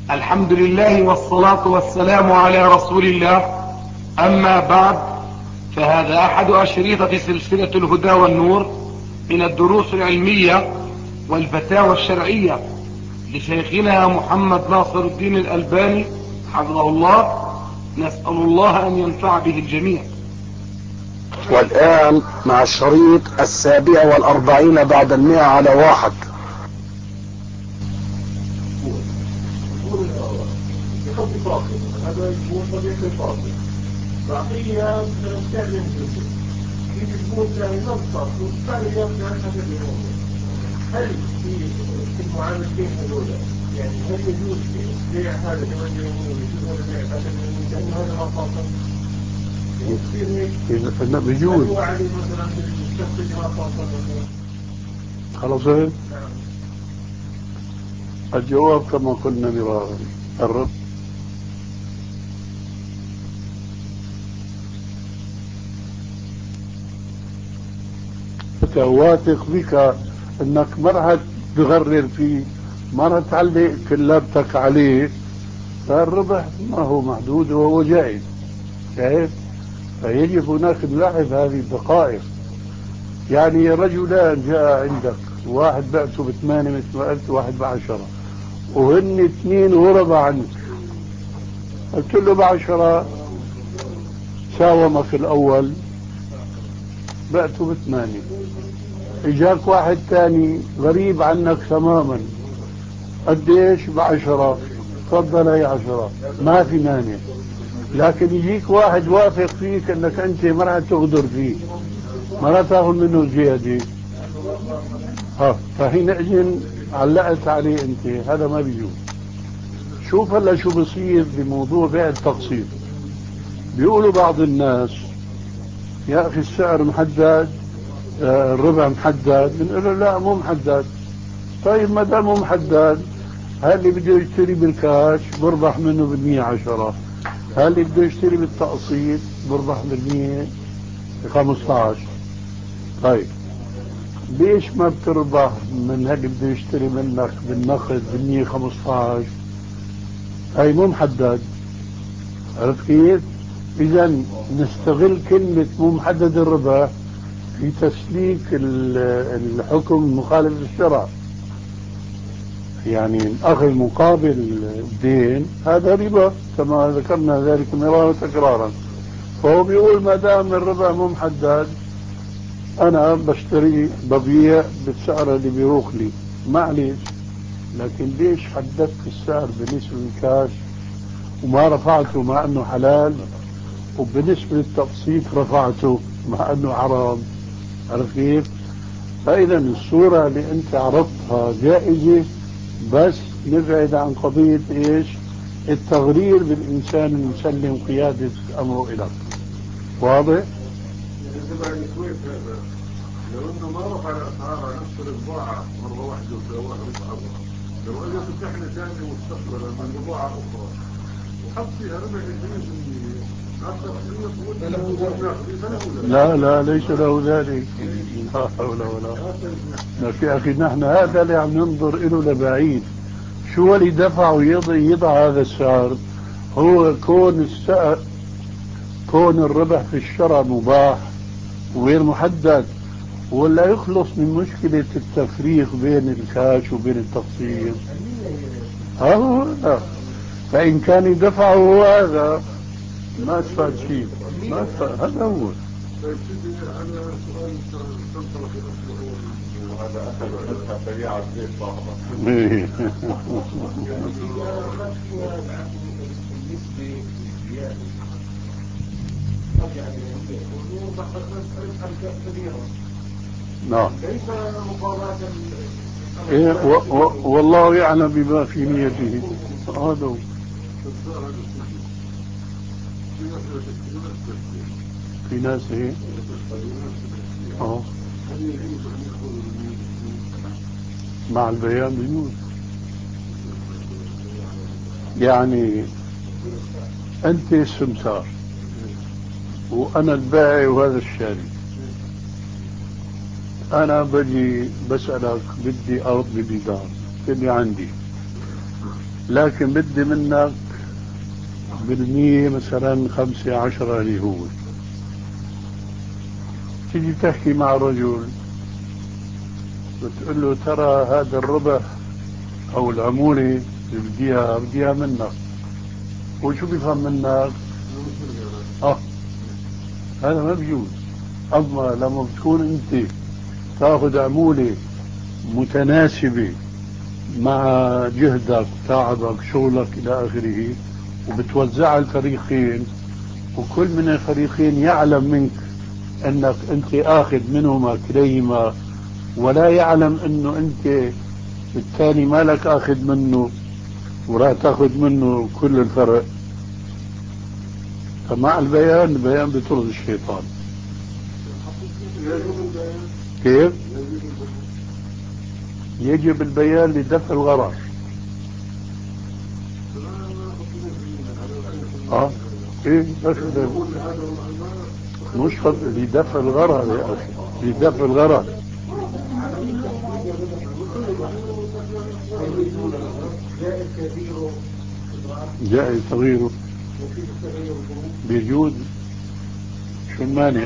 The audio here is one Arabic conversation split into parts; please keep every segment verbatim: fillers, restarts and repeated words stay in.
الحمد لله والصلاة والسلام على رسول الله. أما بعد، فهذا أحد أشريطة سلسلة الهدى والنور من الدروس العلمية والفتاوى الشرعية لشيخنا محمد ناصر الدين الألباني حفظه الله. نسأل الله أن ينفع به الجميع. والآن مع الشريط السابع والأربعين بعد المئة على واحد. هذا يكون طبيعة الفاصل بقية نستخدم جزء في يكون ثاني نبصر والثاني يبقى حسب الموضوع. هل في في المعاملتين هذول يعني هل يجوز بيع هذا كمان يومين ويجوز هذا بيع هذا يومين لأنه هذا ما فاصل؟ إذا بيجوز هو علي مثلا بالشخص اللي ما فاصل مثلا خلاص. نعم. الجواب كما قلنا مرارا، الرب واثق بك انك ما راح تغرر فيه، ما راح تعلق كلابتك عليه، فالربح ما هو محدود وهو جائز. شايف؟ فيجب هناك نلاحظ هذه الدقائق. يعني رجلان جاء عندك، واحد بعته بثمانية مثل ما قلت، واحد بعشرة، وهن اثنين غربة عنك. قلت له بعشرة، ساومك الأول بعته بثمانية. اجاك واحد ثاني غريب عنك تماما، قديش؟ بعشرة. تفضل هي عشرة، ما في مانع. لكن يجيك واحد واثق فيك انك انت ما راح تغدر فيه، ما راح تاخذ منه زيادة، ها، فحينئذ علقت عليه انت، هذا ما بيجوز. شوف هلا شو بصير بموضوع بيع التقسيط. بيقولوا بعض الناس يا اخي السعر محدد، الربع محدد. بنقول له لا مو محدد. طيب ما دام مو محدد، هاللي بده يشتري بالكاش بربح منه بالمية عشرة، هاللي بده يشتري بالتقسيط بربح بالمية خمسة عشر. طيب ليش ما بتربح من هاللي بده يشتري منك بالنقد بالمية خمسة عشر؟ هاي مو محدد. عرفت كيف؟ اذا نستغل كلمة مو محدد الربح في تسليك الحكم مخالف للشرع. يعني الأخذ مقابل الدين هذا ربا كما ذكرنا ذلك مرارا وتكرارا. فهو بيقول ما دام الربا مو محدد، أنا بشتري ببيع بالسعر اللي بيروق لي، معليش. لكن ليش حددت السعر بالنسبة للكاش وما رفعته مع أنه حلال، وبالنسبة للتقسيط رفعته مع أنه حرام؟ عرفت كيف؟ فإذا الصورة اللي أنت عرضتها جائزة، بس نبعد عن قضية إيش؟ التغرير بالإنسان المسلم قيادة أمره إليك. واضح؟ لو انه ما رفع الاسعار على نفس البضاعه مره واحده وسواها بسعرها، لو اجى فتحنا ثاني مستقبلا من بضاعه اخرى وحط فيها ربح عشرين، لا لا ليس له ذلك. لا حول ولا قوة. يا اخي نحن هذا اللي عم ننظر له لبعيد. شو اللي دفعه يضع, يضع هذا السعر؟ هو كون السعر، كون الربح في الشراء مباح وغير محدد، ولا يخلص من مشكلة التفريق بين الكاش وبين التقسيط. ها هو لا. فإن كان يدفعه هو هذا ما استفاد شيء، ما استفاد. هذا هو. وهذا أخذ منها سريعة زي صاحبه. نعم. إيه والله يعلم بما في نيته. هذا هو. في ناس ايه؟ اه مع البيان بيجوز. يعني انت السمسار وانا البائع وهذا الشاري، انا بجي بسألك بدي ارض بدي دار، اللي عندي لكن بدي منك بالمية مثلا خمسة عشرة اللي هو تيجي تحكي مع رجل بتقول له ترى هذا الربح او العمولة اللي بديها بديها منك، وشو بيفهم منك؟ اه هذا ما بيجوز. اما لما بتكون انت تاخذ عمولة متناسبة مع جهدك تعبك شغلك الى اخره وبتوزعها الفريقين، وكل من الفريقين يعلم منك انك انت اخذ منهما كليهما ولا يعلم انه انت الثاني مالك اخذ منه وراح تاخذ منه كل الفرق، فمع البيان البيان بيطرد الشيطان. كيف؟ يجب البيان لدفع الغرر. اه ايه دفع مش لدفع الغرر يا اخي، لدفع الغرر. جائز صغيره بيجوز، شو المانع؟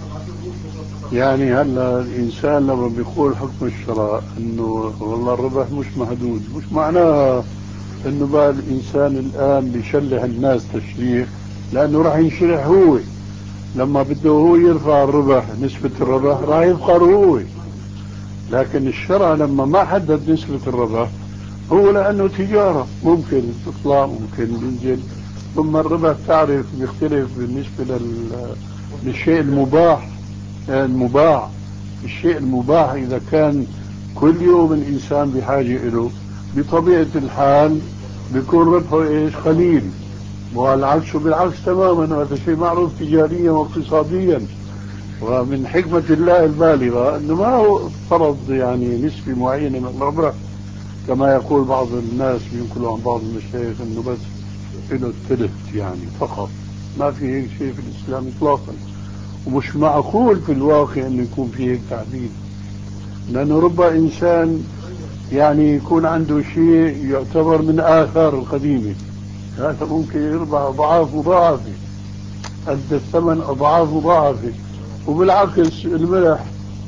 يعني هلا الانسان لما بيقول حكم الشرع انه والله الربح مش محدود، مش معناه انه بقى الانسان الان بيشلح الناس تشليح، لانه راح ينشلح هو لما بده هو يرفع الربح، نسبة الربح راح يفقر هو. لكن الشرع لما ما حدد نسبة الربح هو لانه تجارة ممكن تطلع ممكن ينزل، ثم الربح تعرف بيختلف بالنسبة لل... للشيء المباح. المباع الشيء المباح إذا كان كل يوم الإنسان بحاجة إله بطبيعة الحال بيكون ربحه إيش قليل، والعكس بالعكس تماما. هذا شيء معروف تجاريا واقتصاديا، ومن حكمة الله البالغة أنه ما هو فرض يعني نسبة معينة من الربح كما يقول بعض الناس بينقلوا عن بعض المشايخ أنه بس له الثلث يعني فقط. ما في هيك شيء في الإسلام إطلاقا، ومش معقول في الواقع انه يكون فيه هيك تعديل، لانه رب انسان يعني يكون عنده شيء يعتبر من اثار القديمه، هذا ممكن يربح اضعاف مضاعفه، قد الثمن اضعاف مضاعفه. وبالعكس الملح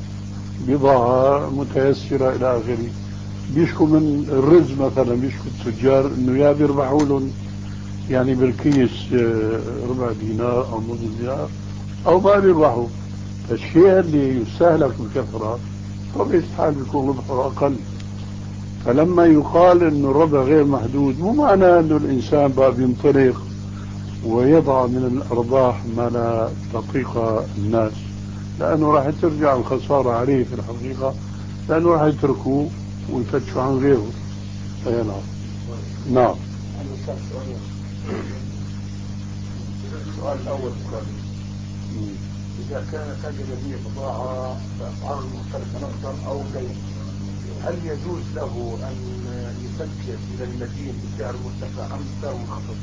بضاعه متيسره الى اخره. بيشكوا من الرز مثلا، بيشكوا التجار انه يا بيربحوا لهم يعني بالكيس ربع دينار او نصف دينار او ما بيربحوا. فالشيء اللي يستهلك بكثرة طبيعة الحال بيكون ربحه أقل. فلما يقال إنه الربح غير محدود مو معناه إنه الإنسان بقى بينطلق ويضع من الأرباح ما لا تطيق الناس، لأنه راح ترجع الخسارة عليه في الحقيقة، لأنه راح يتركوه ويفتشوا عن غيره. أي نعم. نعم. السؤال الأول إذا كان تاجر به بضاعة بأسعار مختلفة نقدا أو دين، هل يجوز له أن يسجل إلى المدين بسعر مرتفع أم بسعر منخفض؟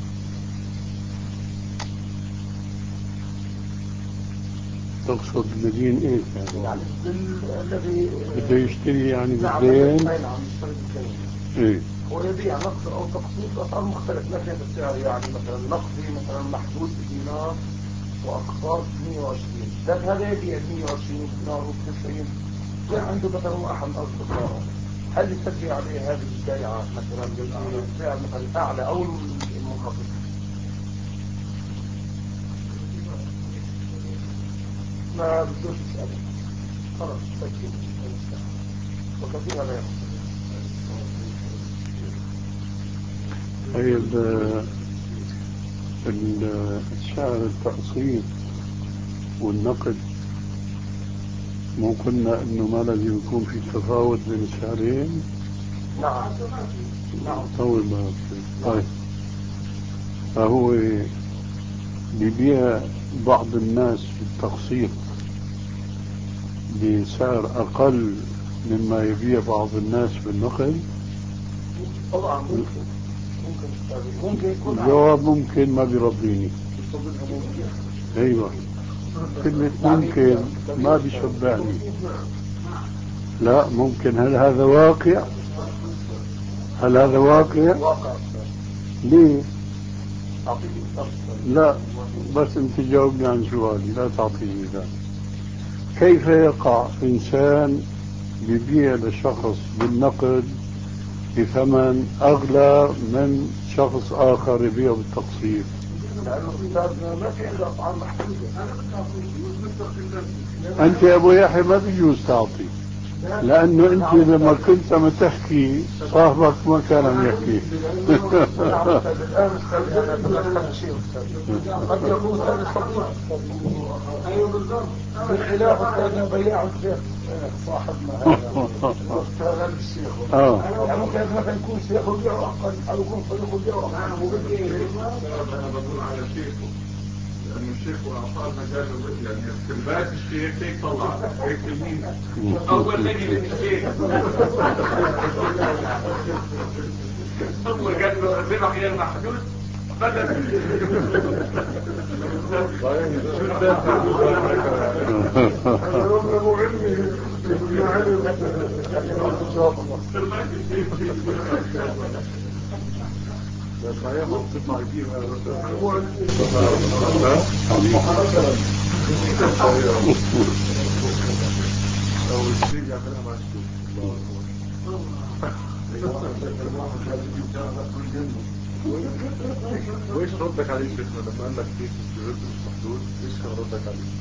تقصد المدين إيش يعني؟ يعني الذي بده يشتري يعني نعم بالدين؟ نعم يشتري بالدين. إيه؟ هو يبيع نقد أو تقسيط بأسعار مختلفة، لكن السعر يعني مثلا نقدي مثلا محدود بدينار وأقساط مئة وعشرين، لكن هذا يبيع مئة وعشرين دينار وتسعين، عنده مثلا أحد أصدقائه، هل يسجل عليه هذه البيعة مثلا بالسعر مثلا أعلى أو المنخفض؟ ما بدوش يسأل، خلاص سجل وكثير هذا يحصل. طيب السعر التقسيط والنقد مو قلنا انه ما لازم يكون في تفاوت بين السعرين؟ نعم نعم. طول ما طيب فهو بيبيع بعض الناس بالتقسيط بسعر اقل مما يبيع بعض الناس بالنقد؟ طبعا ممكن ممكن ممكن يكون الجواب ممكن ما بيرضيني. ايوه كلمة ممكن ما بيشبعني. لا ممكن. هل هذا واقع؟ هل هذا واقع؟ ليه؟ أعطيك مثال. لا بس انت جاوبني عن سؤالي، لا تعطيني مثال. كيف يقع إنسان يبيع لشخص بالنقد بثمن أغلى من شخص آخر يبيعه بالتقسيط؟ لأنه أستاذنا ما في عنده أطعام محدودة. أنت يا أبو يحيى ما بيجوز تعطي، لأنه أنت لما كنت عم تحكي صاحبك ما كان عم يحكي. الآن أستاذ أنا تذكرت شيء أستاذ، قد يكون هذا صديق أيوه بالضبط، بخلاف أستاذنا بياع الشيخ صاحبنا هذا أستاذ الشيخ. آه. يعني ممكن مثلا يكون شيخ وبيعه أقل أو يكون صديق وبيعه أقل. أنا بقول على شيخه لأنه الشيخ وأعطاه مجال يعني استنبات الشيخ هيك طلع هيك تلميذ أول نجي للشيخ ثم قال له الربح هي المحدود بدل وإيش ردك عليه شيخنا لما قال لك كيف الرزق مش محدود؟ إيش كان ردك عليه؟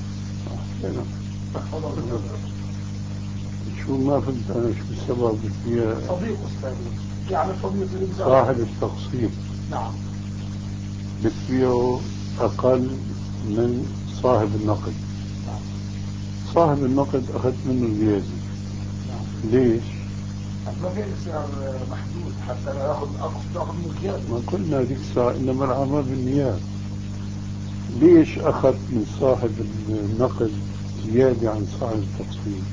شو ما فهمت أنا شو السبب فيها؟ صديق أستاذ يعني صديق صاحب التقسيط نعم بتبيعه أقل من صاحب النقد. نعم. صاحب النقد أخذت منه زيادة. نعم. ليش؟ ما في سعر محدود حتى لا ياخذ أقصى ياخذ من زيادة. ما قلنا ذيك الساعة إنما الأعمال بالنيات. ليش أخذ من صاحب النقد زيادة عن صاحب التقسيط؟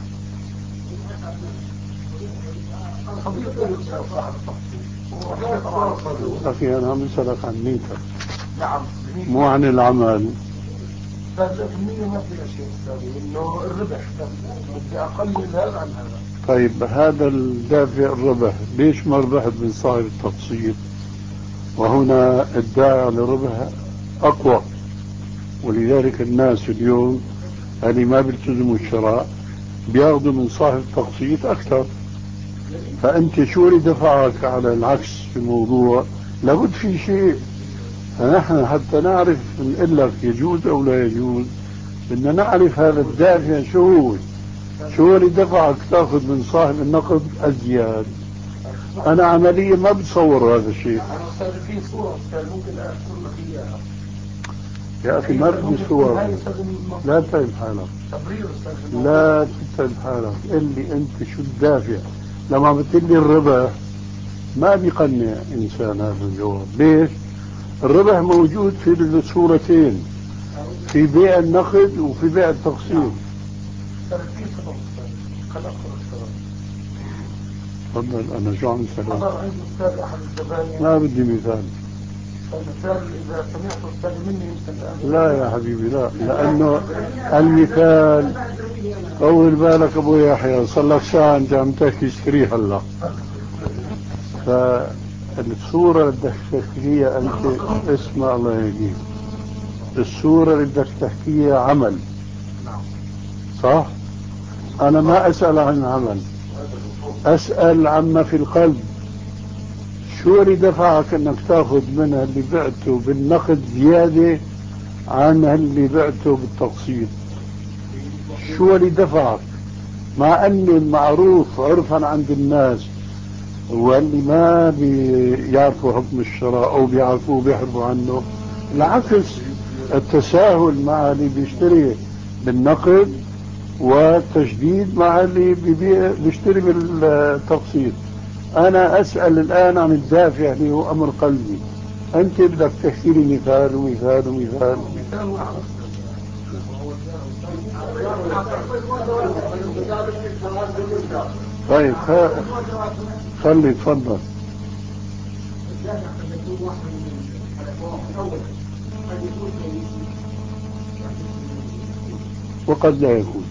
أخي أنا عم أسألك عن نيتك. نعم. مو عن العمل. فالنية ما فيها شيء أستاذي إنه الربح بدي أقلل هذا عن هذا. طيب هذا الدافع الربح ليش ما ربحت من صاحب التقسيط؟ وهنا الداعي للربح أقوى، ولذلك الناس اليوم اللي ما بيلتزموا الشراء بياخذوا من صاحب التقسيط أكثر. فأنت شو اللي دفعك على العكس في الموضوع؟ لابد في شيء. فنحن حتى نعرف نقول لك يجوز أو لا يجوز بدنا نعرف هذا الدافع شو هو. شو اللي دفعك تاخذ من صاحب النقد أزياد؟ أنا عمليا ما بتصور هذا الشيء. أنا أستاذ في صورة أستاذ ممكن أذكر لك إياها. يا أخي ما بدي صور. لا تتعب حالك. تبرير أستاذ. لا تتعب حالك. قل لي أنت شو الدافع. لما بتقول لي الربح ما بيقنع إنسان هذا الجواب. ليش؟ الربح موجود في الصورتين، في بيع النقد وفي بيع التقسيط. تفضل. أنا شو عم أسألك؟ حضر عند أستاذ أحد الزباين. ما بدي مثال. المثال إذا سمعت أستاذ مني يمكن. لا يا حبيبي لا، لأنه المثال طول بالك أبو يحيى صار لك ساعة أنت عم تحكي اشتري هلا. فالصورة اللي بدك تحكيها أنت اسمع الله يهديك، الصورة اللي بدك تحكيها عمل صح؟ أنا ما أسأل عن عمل، أسأل عما في القلب. شو اللي دفعك أنك تأخذ منها اللي بعته بالنقد زيادة عن اللي بعته بالتقسيط؟ شو اللي دفعك؟ مع أن المعروف عرفا عند الناس واللي ما بيعرفوا حكم الشراء أو بيعرفوه بيحربوا عنه العكس، التساهل مع اللي بيشتري بالنقد والتشديد مع اللي بيشتري بالتقسيط. أنا أسأل الآن عن الدافع اللي هو أمر قلبي. أنت بدك تحكي لي مثال ومثال ومثال. طيب خلي تفضل. وقد لا يكون.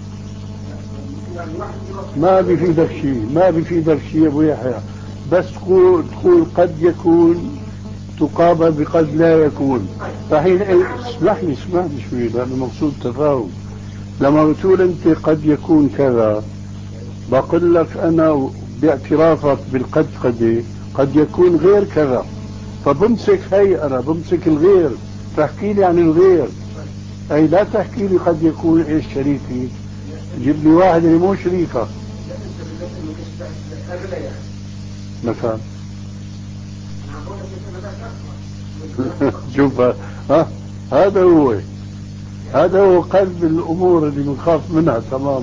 ما بيفيدك شيء، ما بيفيدك شيء يا ابو يحيى، بس تقول تقول قد يكون تقابل بقد لا يكون. فحين اسمح لي اسمح لي شوي لأنه مقصود تفاهم. لما بتقول أنت قد يكون كذا، بقول لك أنا باعترافك بالقد قد قد يكون غير كذا، فبمسك هي أنا بمسك الغير تحكي لي عن الغير، أي لا تحكي لي قد يكون إيش شريكي، جيب لي واحد اللي مو شريكك مثلا. شوف ها، هذا هو هذا هو قلب الأمور اللي بنخاف منها تماما.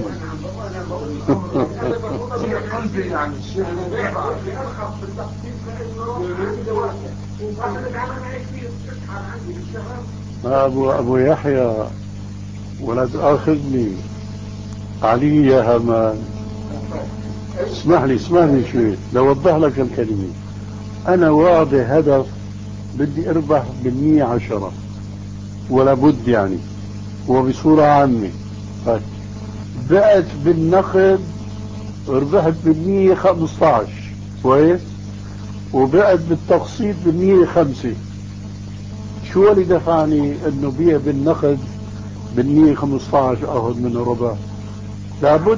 أبو أبو يحيى ولا تأخذني علي يا همان، اسمح لي اسمح لي شوي لوضح لك الكلمة. أنا واضح هدف بدي أربح بالمية عشرة ولا بد يعني، وبصورة عامة بعت بالنقد ربحت بالمية خمسة عشر كويس، وبعت بالتقسيط بالمية خمسة. شو اللي دفعني انه بيع بالنقد بالمية خمسة عشر اخذ منه ربح؟ لابد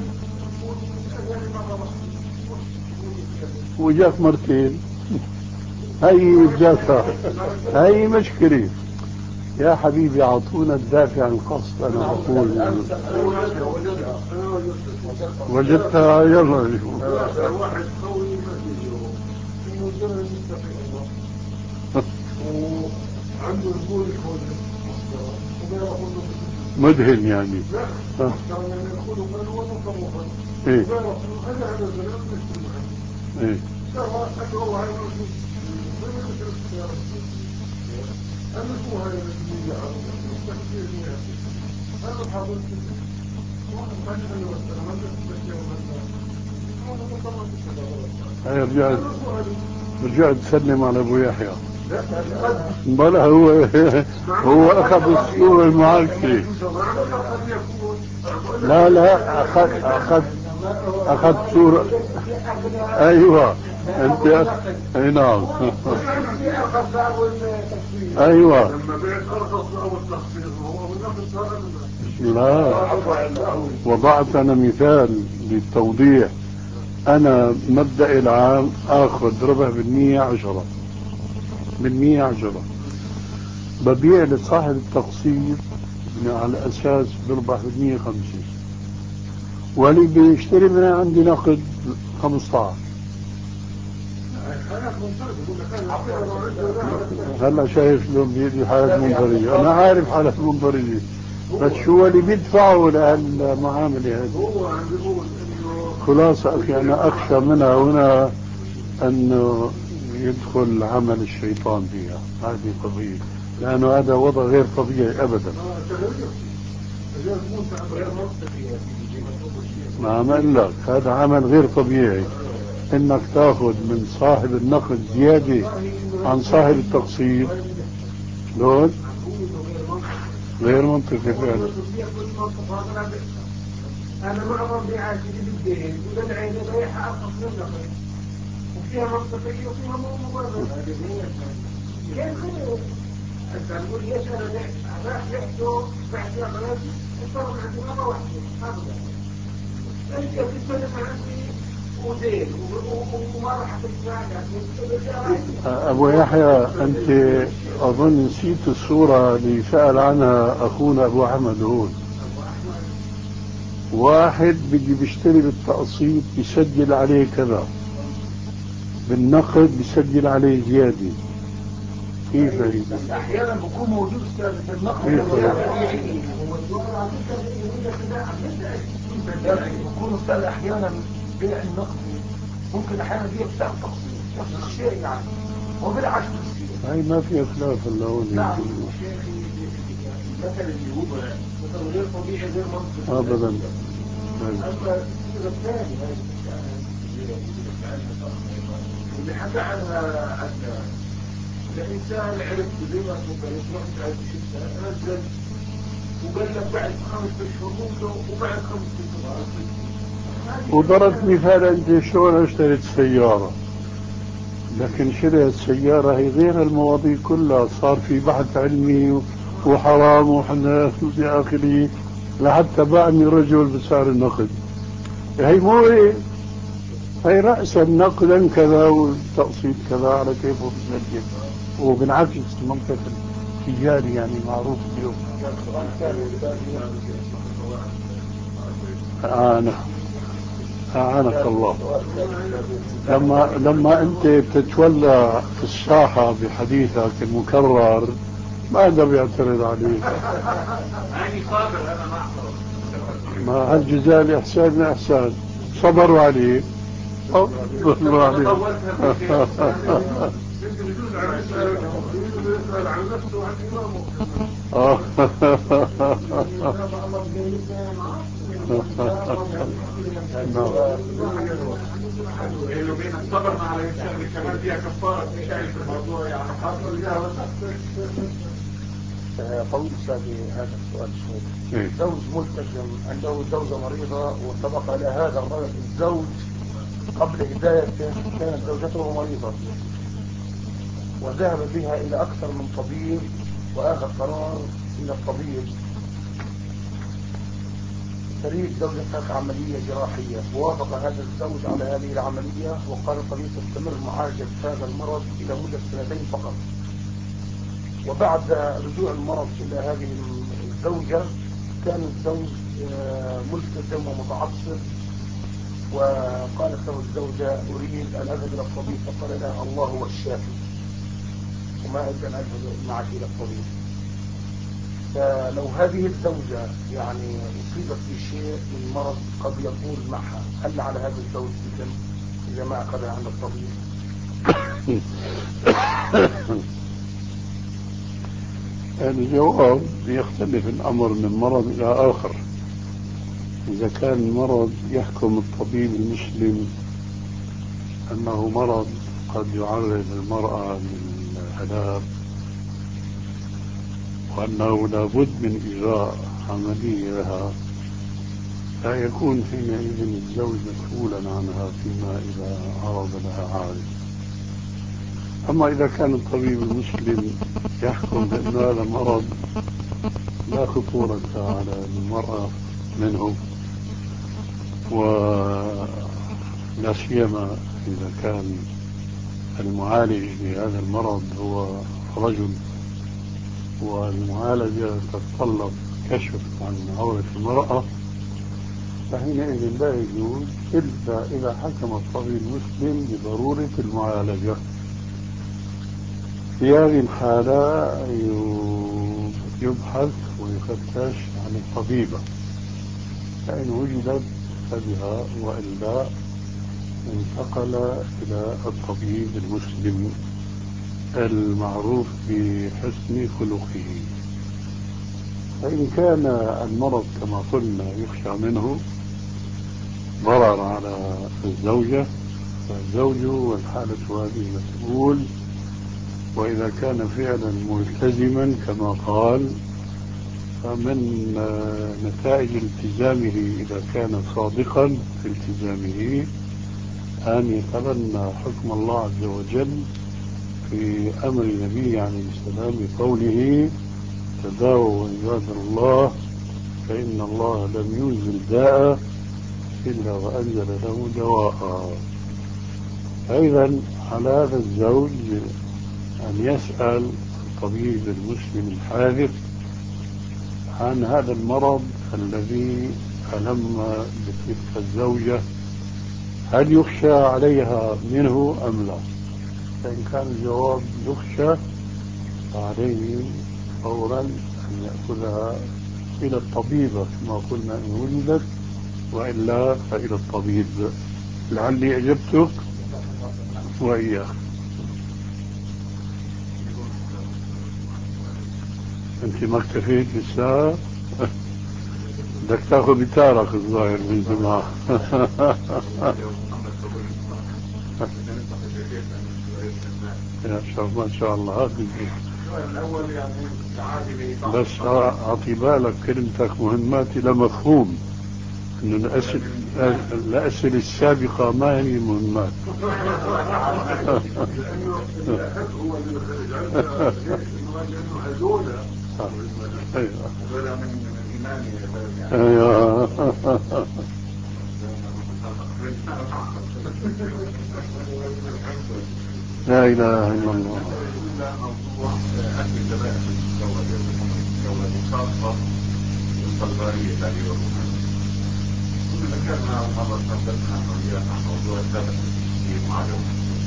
وجاك مرتين. هي جاكها هي مشكلة يا حبيبي. اعطونا الدافع عن القصد. انا اقول وجدتها يلا عنده البول مدهن يعني. ها. ايه ايه هاي رجعت رجعت تسلم على ابو يحيى. بلا هو هو اخذ الصورة المعاكسة. لا لا اخذ اخذ اخذ صورة. ايوه انت اي نعم. ايوه لا وضعت انا مثال للتوضيح. انا مبدأ العام اخذ ربح بالمية عشرة بالمية عشرة، ببيع لصاحب التقسيط على اساس بربح بالمية خمسة، واللي بيشتري من عندي نقد خمسة عشر. هلا شايف شلون بيدي حالة منظرية. انا عارف حالة منظرية، بس شو اللي بيدفعوا لهالمعاملة هذه؟ خلاصة اخي انا اخشى منها هنا انه يدخل عمل الشيطان فيها هذه قضية، لانه هذا وضع غير طبيعي ابدا. ما عم اقول لك هذا عمل غير طبيعي، انك تاخذ من صاحب النقد زيادة عن صاحب التقسيط. شلون؟ غير منطقي فعلا. انا معظم بيعاتي بالدين وده العين رايحه ارخص من النقد، وفيها منطقيه وفيها مو مبرر. كيف غير؟ انت تقول ليش انا راح بعته بعت يا بلدي الفرق عندي مره واحده ابدا. انت بتتكلم عني ودين وما راح تدفع. ابو يحيى انت اظن نسيت الصورة اللي سأل عنها اخونا ابو احمد هون. واحد بيجي بيشتري بالتقسيط بيسجل عليه كذا، بالنقد بيسجل عليه زيادة. كيف هي؟ بس احيانا بكون موجود في النقد بكون استاذ احيانا بيع النقد ممكن احيانا بيع بسعر تقسيط نفس الشيء يعني وبالعكس هاي ما في خلاف الا هون. نعم مثل اللي هو مثل غير طبيعي غير منطقي ابدا. اما الصيغه الثانيه اللي حكى عنها عدنان، الانسان عرف زي ما تقول رحت على الشتاء نزل وقال لك بعد خمس اشهر ممكن وبعد خمس اشهر. وضربت مثال انت شلون اشتريت سيارة لكن شريت سيارة هي غير المواضيع كلها، صار في بحث علمي وحرام وحناس وفي آخره، لحتى باعني رجل بسعر النقد. هي مو إيه، هي رأسا نقدا كذا والتقسيط كذا على كيفه بتسجل. وبالعكس منطقة التجاري يعني معروف اليوم. أعانك أعانك الله. لما لما أنت بتتولى في الساحة بحديثك المكرر ما حدا بيعترض عليك. أنا صابر، أنا ما أعترض. ما هالجزاء الإحسان من إحسان، صبروا عليه صبروا عليه. آه. لو بينك صبرنا على الشغل كمان فيها كفارة شايف الموضوع يعني حصل لها طويل هذا السؤال شوي. زوج ملتزم عنده زوجة مريضة وسبق إلى هذا الرجل الزوج قبل هدايته كانت زوجته مريضة وذهب بها إلى أكثر من طبيب وآخذ قرار إلى الطبيب تريد زوجتك عملية جراحية، ووافق هذا الزوج على هذه العملية وقال الطبيب تستمر معالجة هذا المرض إلى مدة سنتين فقط. وبعد رجوع المرض إلى هذه الزوجة كان الزوج ملتزم ومتعصب، وقالت له الزوجة أريد أن أذهب إلى الطبيب، فقال لها الله هو الشافي وما أريد أن أذهب معك إلى الطبيب. فلو هذه الزوجة يعني أصيبت بشيء من مرض قد يطول معها، هل على هذا الزوج إذن إذا ما أخذها عند الطبيب؟ الجواب يختلف الأمر من مرض إلى آخر. إذا كان المرض يحكم الطبيب المسلم أنه مرض قد يعرض المرأة للهلاك وأنه لابد من إجراء عملية لها، لا يكون حينئذ الزوج مسؤولا عنها فيما إذا عرض لها عارض. أما إذا كان الطبيب المسلم يحكم بأن هذا مرض لا خطورة على المرأة منه، ولا سيما إذا كان المعالج لهذا المرض هو رجل والمعالجة تتطلب كشف عن عورة المرأة، فحينئذ لا يجوز إلا إذا حكم الطبيب المسلم بضرورة المعالجة. في هذه الحالة يبحث ويفتش عن الطبيبة، فإن وجدت فبها وإلا انتقل إلى الطبيب المسلم المعروف بحسن خلقه. فإن كان المرض كما قلنا يخشى منه ضرر على الزوجة فالزوج والحالة هذه مسؤول، وإذا كان فعلا ملتزما كما قال فمن نتائج التزامه إذا كان صادقا في التزامه أن يتبنى حكم الله عز وجل في أمر النبي عليه السلام بقوله تداووا عباد الله فإن الله لم ينزل داء إلا وأنزل له دواء. أيضا على هذا الزوج أن يسأل الطبيب المسلم الحاذق عن هذا المرض الذي ألم بتلك الزوجة، هل يخشى عليها منه أم لا؟ فإن كان الجواب يخشى فعليه فورا أن يأخذها إلى الطبيبة كما قلنا إن وجدت، وإلا فإلى الطبيب. لعلي أجبتك وإياك. أنت ما اكتفيت بالساعة؟ بدك تاخذ بتارك الظاهر من زمان. يا شاء ما شاء الله. هذا بس أعطي بالك كلمتك مهماتي لمفهوم، إنه الأسئلة الأسئلة السابقة ما هي مهمات. هو اللي خرج لأنه هذول أيوه هذول من الإيمان أيوه لا إله إلا الله. موضوع أكل الذبائح المستوردة خاصة بالبلغارية التالية والرومانية. كنا ذكرنا مرة تحدثنا عن موضوع الذبح في معاجم.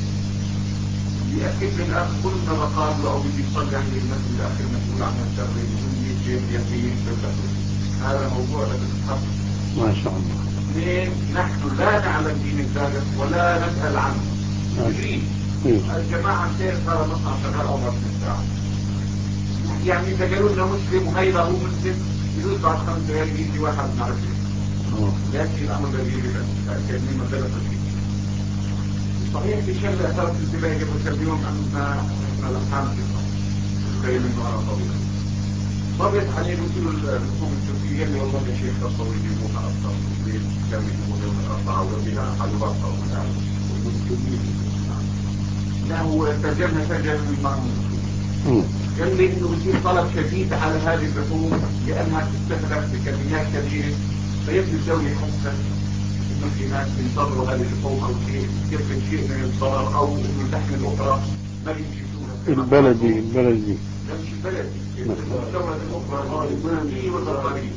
يأكد من الأخ كل ما قال أو بدي يصلي عند الناس الأخ المسؤول عن الشر يجب كيف يقين هذا موضوع لازم نتحدث. ما شاء الله. اثنين، نحن لا نعلم دين الذبح ولا نسأل عنه. الجماعة كيف صار مصنع شغال أو عشرين ساعة. يعني إذا قالوا لنا مسلم وهيدا هو مسلم يدوس بعد خمس دقائق يجي واحد نعرفه. لكن الأمر الذي يجب أن كان من مدرسة فيه. صحيح في شغلة أثرت انتباهي قبل كم يوم عندنا احنا الأحكام في الصف. خير منه أنا طويل. طبعت عليه قلت له الحكومة التركية قال لي والله يا شيخ خطة ويجيبوها أكثر من كانوا يجيبوها يوم الأربعاء وبها حلوات أو والمسلمين. لا هو ترجمها ترجمة من المعنى. قال لي انه بيصير طلب شديد على هذه اللحوم لانها تستخدم بكميات كبيره فيبدو الدولة يحسن انه في ناس بينتظروا هذه اللحوم او شيء يمكن شيء من الضرر او انه اللحم الاخرى ما بيمشيشوها. البلدي البلدي لا مش البلدي المستورد الاخرى البلدي والبلغارية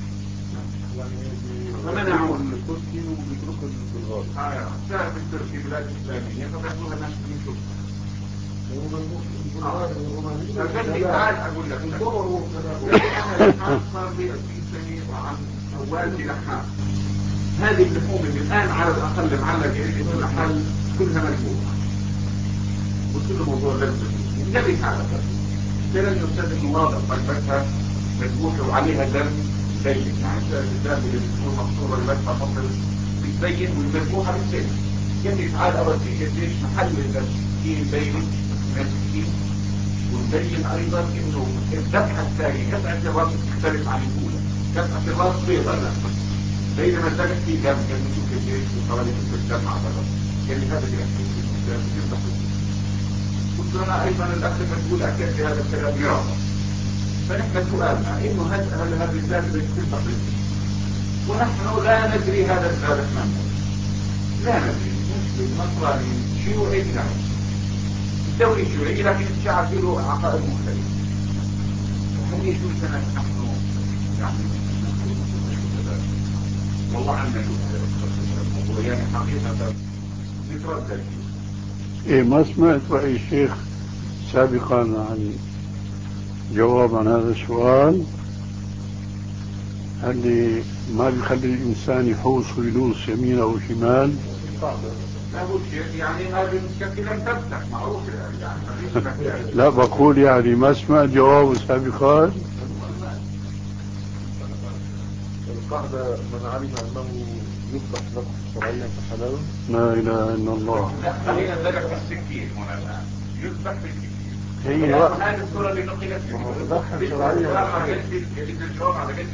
فمنعوا التركي وبيتركوا البلغاري. اه تعرف التركي بلاد اسلاميه فبياخذوها الناس بيشوفوا. فقال لي تعال اقول لك انا صار لي عشرين سنه وعن والدي لحام. هذه اللحوم اللي الان على الاقل معلقه في المحل كلها مجموعه وكل موضوع لازم قال لي تعال قال لي الاستاذ المواضع طيبتها مذبوحه وعليها دم بين يعني الدم اللي بتكون مقصوره اللي بدها فصل بتبين والمذبوحه بتبين. قال لي تعال اوريك قديش محل التسكين بين مسكين ونبين ايضا انه الذبحه الثانيه قطعه الراس تختلف عن الاولى. قطعه الراس بيضاء بينما الذبح فيه دم كان نشوف قديش وحوالي ست الدم على الراس. قال لي هذا اللي يذبح. قلت له انا ايضا الاخ المسؤول اكد في هذا الكلام يرى. فنحن سؤالنا انه هل هذا الذات بيتذبح ونحن لا ندري هذا الذبح من لا ندري مسلم نصراني شيوعي نعم دولي شيوعي لكن الشعب له عقائد مختلفة. هل يجوز لنا نحن يعني والله عندنا الموضوع يعني حقيقة نتردد. إيه ما سمعت رأي الشيخ سابقا عن جواب عن هذا السؤال اللي ما بيخلي الإنسان يحوص ويلوس يمين أو شمال. يعني هذه المشكلة لم تفتح معروف يعني. لا بقول يعني ما سمعت جوابه سابقا. القاعدة من علم أنه يذبح ذبح شرعيا فحلال. لا إله إلا الله. لا خلينا نذبح بالسكين هنا الآن يذبح بالسكين. هي هذه الصورة اللي نقلت ذبح شرعيا. الجواب على قد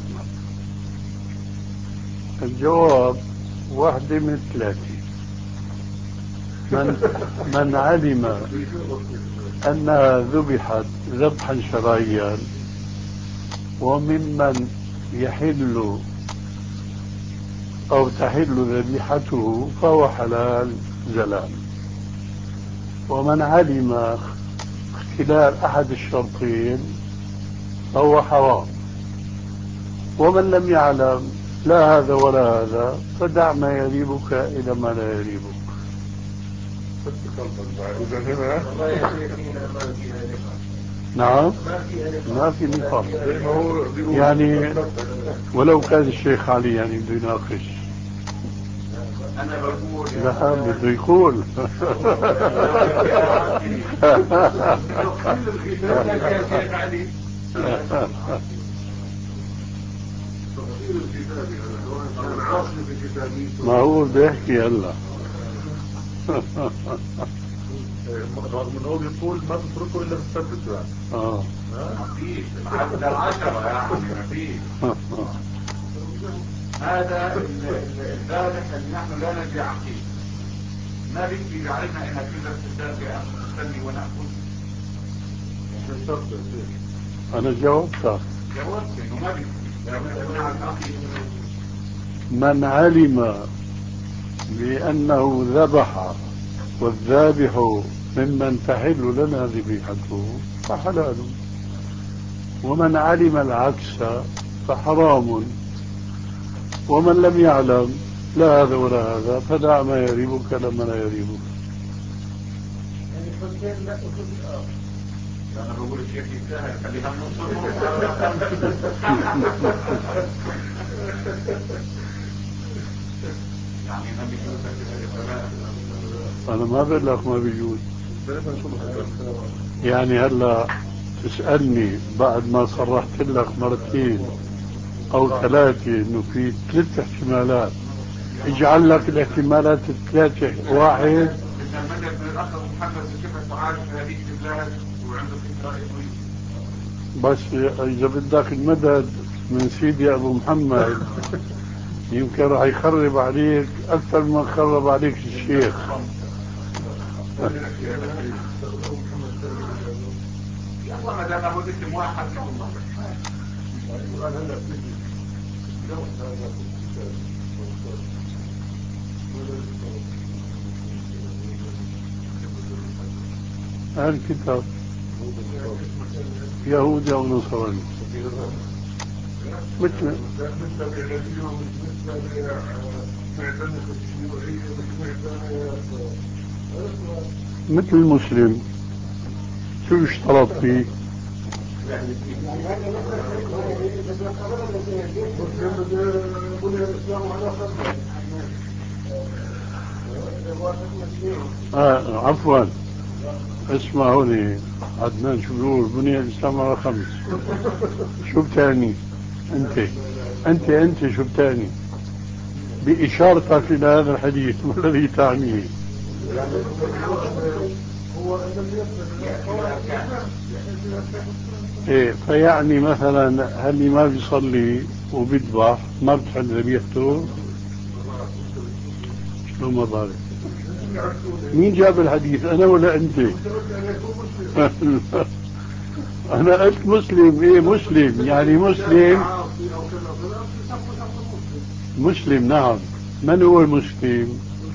الجواب واحدة من ثلاثة. من, من علم أنها ذبحت ذبحا شرعيا وممن يحل أو تحل ذبيحته فهو حلال زلال. ومن علم اختلال أحد الشرطين فهو حرام. ومن لم يعلم لا هذا ولا هذا فدع ما يريبك إلى ما لا يريبك. نعم ما في نقاش يعني ولو كان الشيخ علي يعني بده يناقش. أنا بقول لا بده يقول. ما هو بده يحكي هلا. رغم انه بيقول ما تتركه الا بتثبته يعني. اه ما فيش عدد العشرة يعني ما فيش. هذا الذابح اللي نحن لا نرجع فيه، ما بيكفي علينا انك تقدر تتابع نستني ونأكل. أنا جاوبتها. جاوبت انه ما بيكفي. من علم بأنه ذبح والذابح ممن تحل لنا ذبيحته فحلال، ومن علم العكس فحرام، ومن لم يعلم لا هذا ولا هذا فدع ما يريبك لما لا يريبك. يعني حسين لا أخذ الآخر. أنا بقول الشيخ يستاهل خليها نوصل. أنا ما بقول لك ما بيجوز. يعني هلا تسألني بعد ما صرحت لك مرتين أو ثلاثة إنه في ثلاث احتمالات، اجعل لك الاحتمالات الثلاثة واحد. المدد من الأخ محمد بشفة عارف هذه البلاد وعنده فكرة بس إذا بدك المدد من سيدي أبو محمد يمكن راح يخرب عليك أكثر من خرب عليك الشيخ. يلا ما دام هو اسم واحد الكتاب يهودي أو نصراني مثل مثل المسلم شو اشترط فيه؟ آه عفوا اسمع هوني عدنان شو بيقول بني الإسلام على خمس. شو بتعني أنت أنت أنت شو بتعني بإشارتك إلى هذا الحديث ما الذي تعنيه؟ إيه فيعني مثلا هل ما بيصلي وبيذبح ما بتحل ذبيحته؟ شو ما بعرف مين جاب الحديث أنا ولا أنت؟ أنا قلت مسلم. إيه مسلم يعني مسلم مسلم نعم. من هو المسلم؟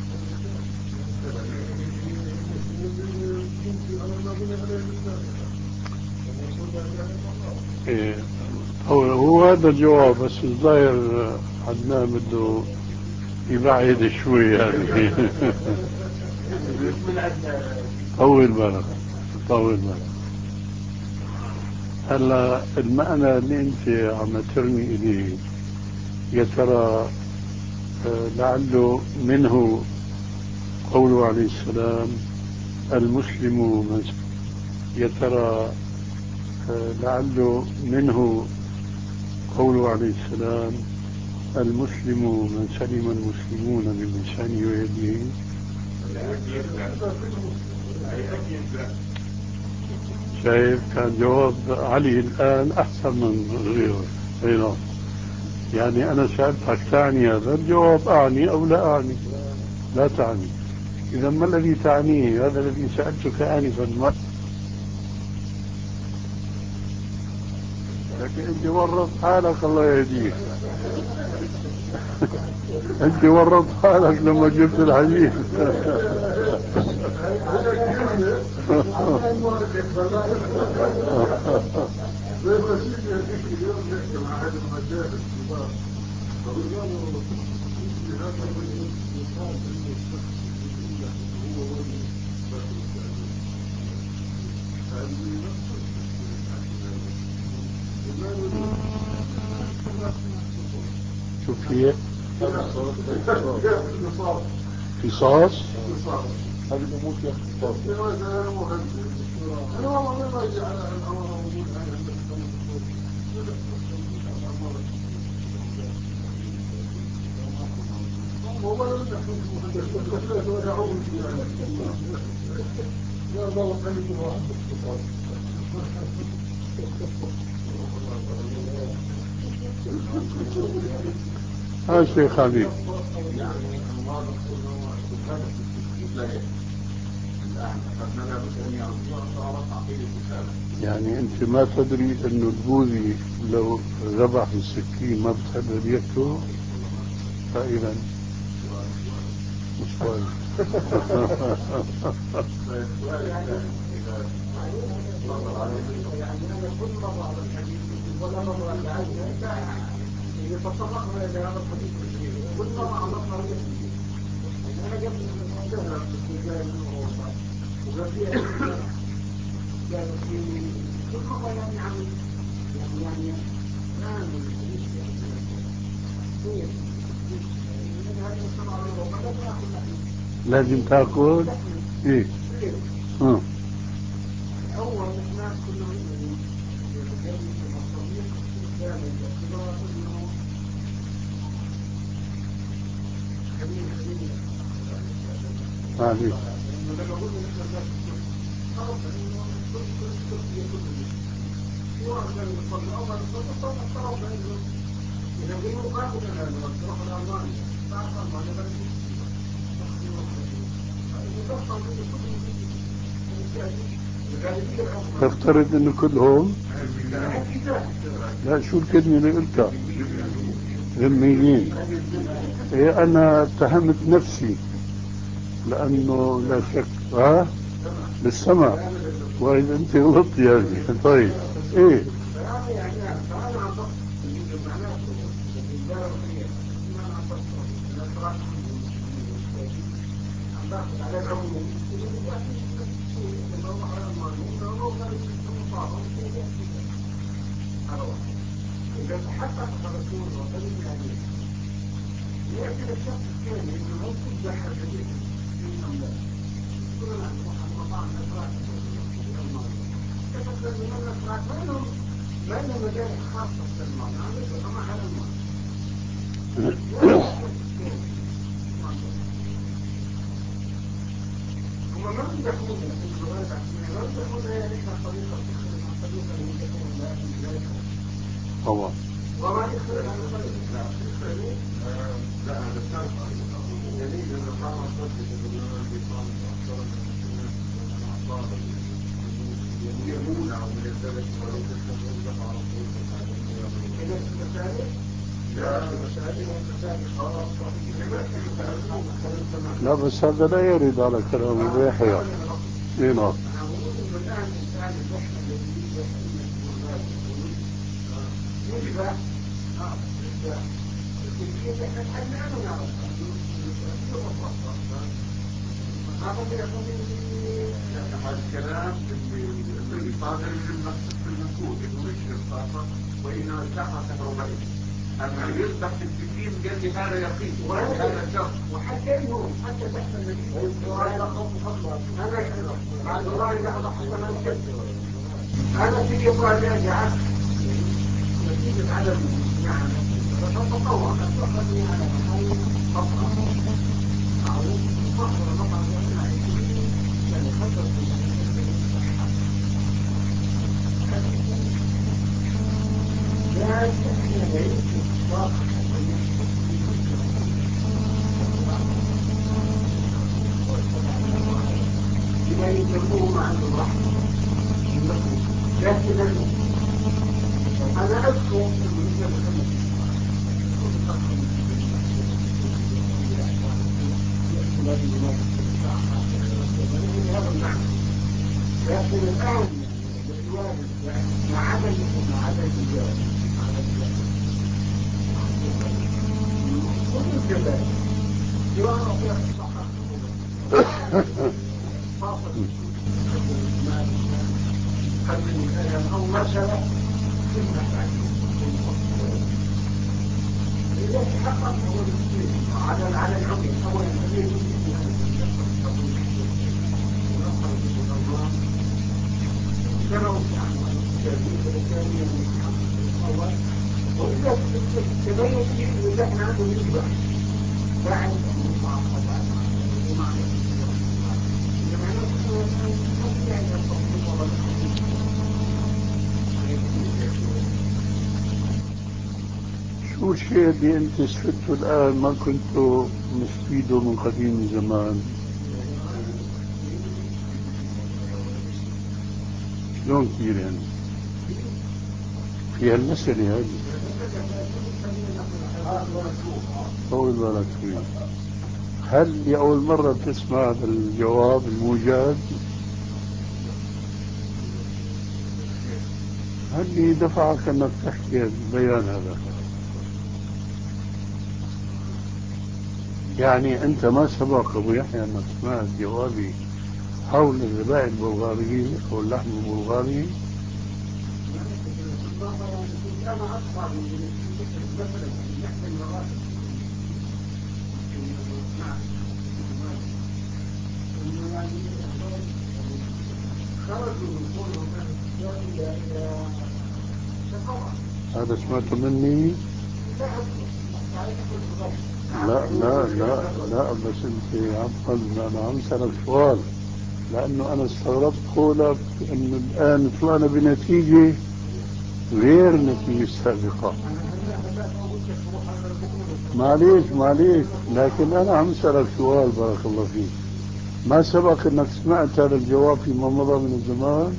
إيه هو, هو هذا الجواب. بس الظاهر عدنان بده يبعد شوي يعني. طول بالك طول بالك. هلا المعنى اللي انت عم ترمي اليه يا ترى لعله منه قوله عليه السلام المسلم من يا ترى لعله منه قوله عليه السلام المسلم من سلم المسلمون من لسانه ويده. شايف كان جواب علي الآن أحسن من غيره. أيضا يعني أنا سألتك تعني هذا الجواب أعني أو لا أعني؟ لا تعني. إذا ما الذي تعنيه؟ هذا الذي سألتك آنفا. لكن أنت ورط حالك الله يهديك. أنت ورط حالك لما جبت الحديث. شوف هي قصاص هذه الأمور فيها قصاص. ها شيخ حبيب. يعني الواضح انه الهدف التشكيل لا يكفي الان، فما لابد ان يعرف عقيده الرساله. يعني انت ما تدري انه البوذي لو ذبح السكين ما بتحب بياكله؟ فاذا مش كويس. يعني انا كل مره على الحديث ولا مره إذا تطرقنا إلى هذا الحديث الجديد كل مرة عرفنا رجل جديد. أنا قبل أن أدهر باستجابة من أوروبا وقبل أن كانوا في كل مرة يعني عم يعني يعني نعم الحديث لازم تاكل ايه؟ اه أول الناس كلهم قبل المصاريف كان الاعتبار أنه معلش نفترض انه كلهم لا شو الكلمة اللي قلتها ذميين. إيه انا اتهمت نفسي لانه لا شك ها بالسمع واذا انت غلطت يا زلمه. طيب ايه إذا تحقق الرسول وقال الحديث يأتي الشخص الثاني إنه ممكن تدخل حديث في الأملاك كلنا نروح على مطاعم نزرع كتب لنا نزرع ما لهم ما لهم مجال خاصة في المال عندك طمع على المال هم ما يدخلون في الغالب ما يدخلون هي ليس طريقة تخرج عن طريقة اللي يدخلون لها في ذلك طبعا وما يخرج عن طريقة لا هذا كان دليل ان الله صدق بالله بيقام اكثر من الاعصاب يمون او من ذلك وليس كموظف على طول إذا المسائل لا المسائل والمسائل خاصة لا بس هذا لا يرد على كلام ابو يحيى. اي نعم الآن الإنسان الزحمة الذي يجب يجب يجب كيف نحن نعرف هذا الكلام الذي صادر من المسؤول انه مش الطاقه وانما الساحه كهربائيه. اما يصبح في السكين قال لي هذا يقين وهذا شر. وحتى انه حتى تحت النبي انا في يقال لي عكس نتيجه عدم يعني تتطور تتخذني على محل خطأ أو فحر نقع لأنها يعني خطر في لا يستحيل يمكن واقع بما يسموه مع الرحمة لكن أنا أذكر من محمد لكن الآن الوالد مع عدم مع عدم الجواب مع عدم الجواب كل كذلك جواب في الصحة فاصل قدم الآن أو مثلا إذا تحقق هو المسلم على على العمي أولا الذي وإذا تبين فيه إذا احنا عنده نسبة بعد المعاقبات شو شو الشيء اللي انت استفدته الان ما كنتوا مستفيده من قديم زمان؟ شلون كثير يعني في هالمسألة هذه؟ طول بالك فيه. هل لأول مرة بتسمع هذا الجواب الموجز؟ هل اللي دفعك انك تحكي البيان هذا؟ يعني انت ما سبق ابو يحيى انك سمعت جوابي حول الذبائح البلغارية او اللحم البلغاري؟ هذا سمعته مني؟ لا لا لا لا بس انت عفوا انا عم اسالك سؤال، لانه انا استغربت قولك انه الان طلعنا بنتيجه غير النتيجه السابقه. معليش معليش، لكن انا عم اسالك سؤال بارك الله فيك. ما سبق انك سمعت هذا الجواب فيما مضى من الزمان؟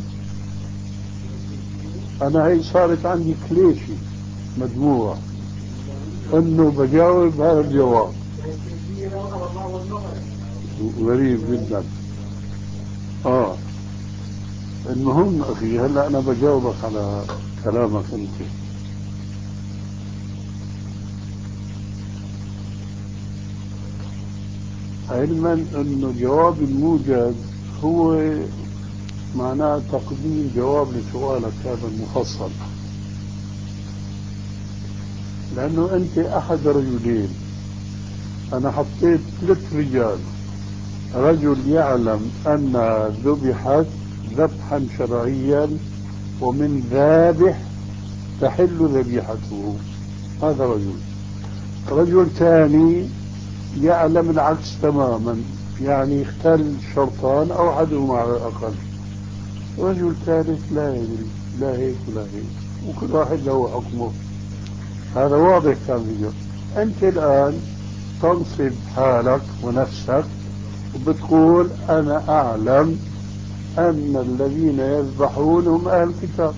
انا هي صارت عندي كليشي مجموعة انه بجاوب هذا الجواب. غريب جدا. اه المهم اخي هلا انا بجاوبك على كلامك انت. علما انه جواب الموجز هو معناه تقديم جواب لسؤالك هذا المفصل، لانه انت احد رجلين. انا حطيت ثلاث رجال، رجل يعلم ان ذبحت ذبحا شرعيا ومن ذابح تحل ذبيحته، هذا رجل. رجل ثاني يعلم العكس تماما، يعني اختل شرطان او احدهما على الاقل. رجل ثالث لا يدري، لا هيك ولا هيك، وكل واحد له حكمه. هذا واضح كان فيديو. انت الان تنصب حالك ونفسك وبتقول انا اعلم ان الذين يذبحون هم اهل الكتاب،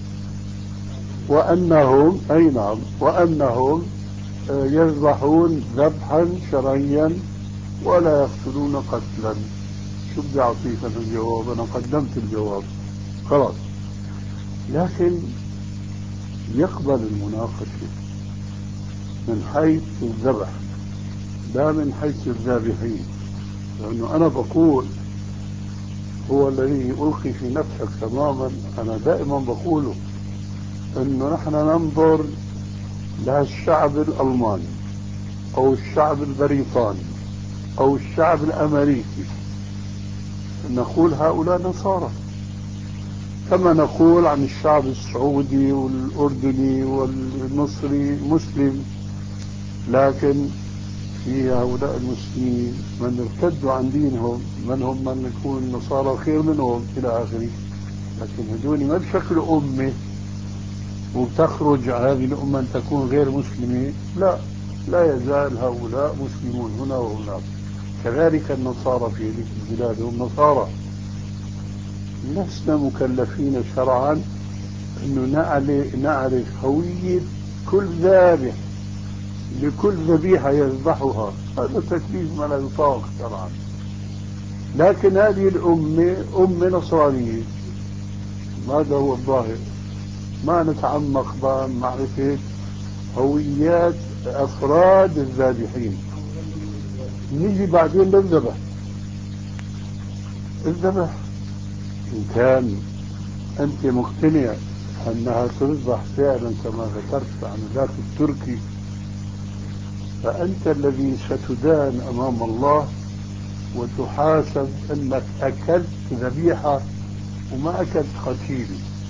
وانهم اي نعم وانهم يذبحون ذبحا شرعيا ولا يقتلون قتلا. شو بدي اعطيك انا الجواب؟ انا قدمت الجواب خلاص. لكن يقبل المناقشه من حيث الذبح لا من حيث الذابحين، لانه انا بقول هو الذي يلقي في نفسك تماما. انا دائما بقوله انه نحن ننظر للشعب الالماني او الشعب البريطاني او الشعب الامريكي، نقول هؤلاء نصارى، كما نقول عن الشعب السعودي والاردني والمصري مسلم. لكن في هؤلاء المسلمين من ارتدوا عن دينهم، من هم من يكون النصارى خير منهم الى اخره. لكن هذول ما بشكل امه وتخرج هذه الامه ان تكون غير مسلمه، لا، لا يزال هؤلاء مسلمون هنا وهناك. كذلك النصارى في هذه البلاد هم نصارى. لسنا مكلفين شرعا انه نعرف هوية كل ذابح لكل ذبيحة يذبحها، هذا تكليف ما لا يطاق شرعا. لكن هذه الأمة أمة نصرانية، هذا هو الظاهر. ما نتعمق بمعرفة هويات أفراد الذابحين. نيجي بعدين للذبح. الذبح إن كان أنت مقتنع أنها تذبح فعلا كما ذكرت عن ذاك التركي، فأنت الذي ستدان أمام الله وتحاسب أنك أكلت ذبيحة وما أكلت قتيل.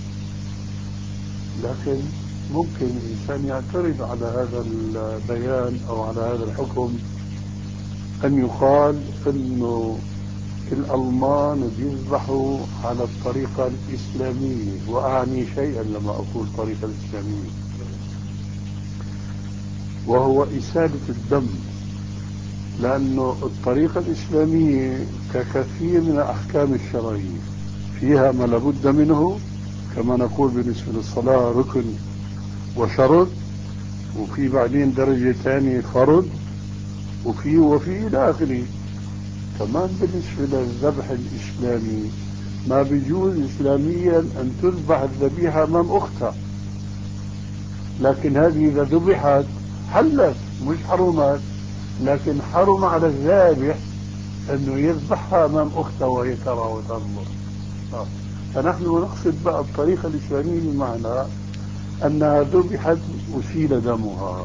لكن ممكن الإنسان يعترض على هذا البيان أو على هذا الحكم، أن يقال أنه الألمان بيذبحوا على الطريقة الإسلامية، وأعني شيئا لما أقول الطريقة الإسلامية. وهو إسالة الدم، لأنه الطريقة الإسلامية ككثير من الأحكام الشرعية فيها ما لابد منه، كما نقول بالنسبة للصلاة ركن وشرط، وفي بعدين درجة ثانية فرض، وفي وفي إلى آخره. كمان بالنسبة للذبح الإسلامي ما بيجوز إسلاميا أن تذبح الذبيحة أمام أختها، لكن هذه إذا ذبحت حلت مش حرمت، لكن حرم على الذابح أنه يذبحها أمام أختها وهي ترى وتنظر. فنحن نقصد بقى الطريقة الإسلامية بمعنى أنها ذبحت أسيل دمها.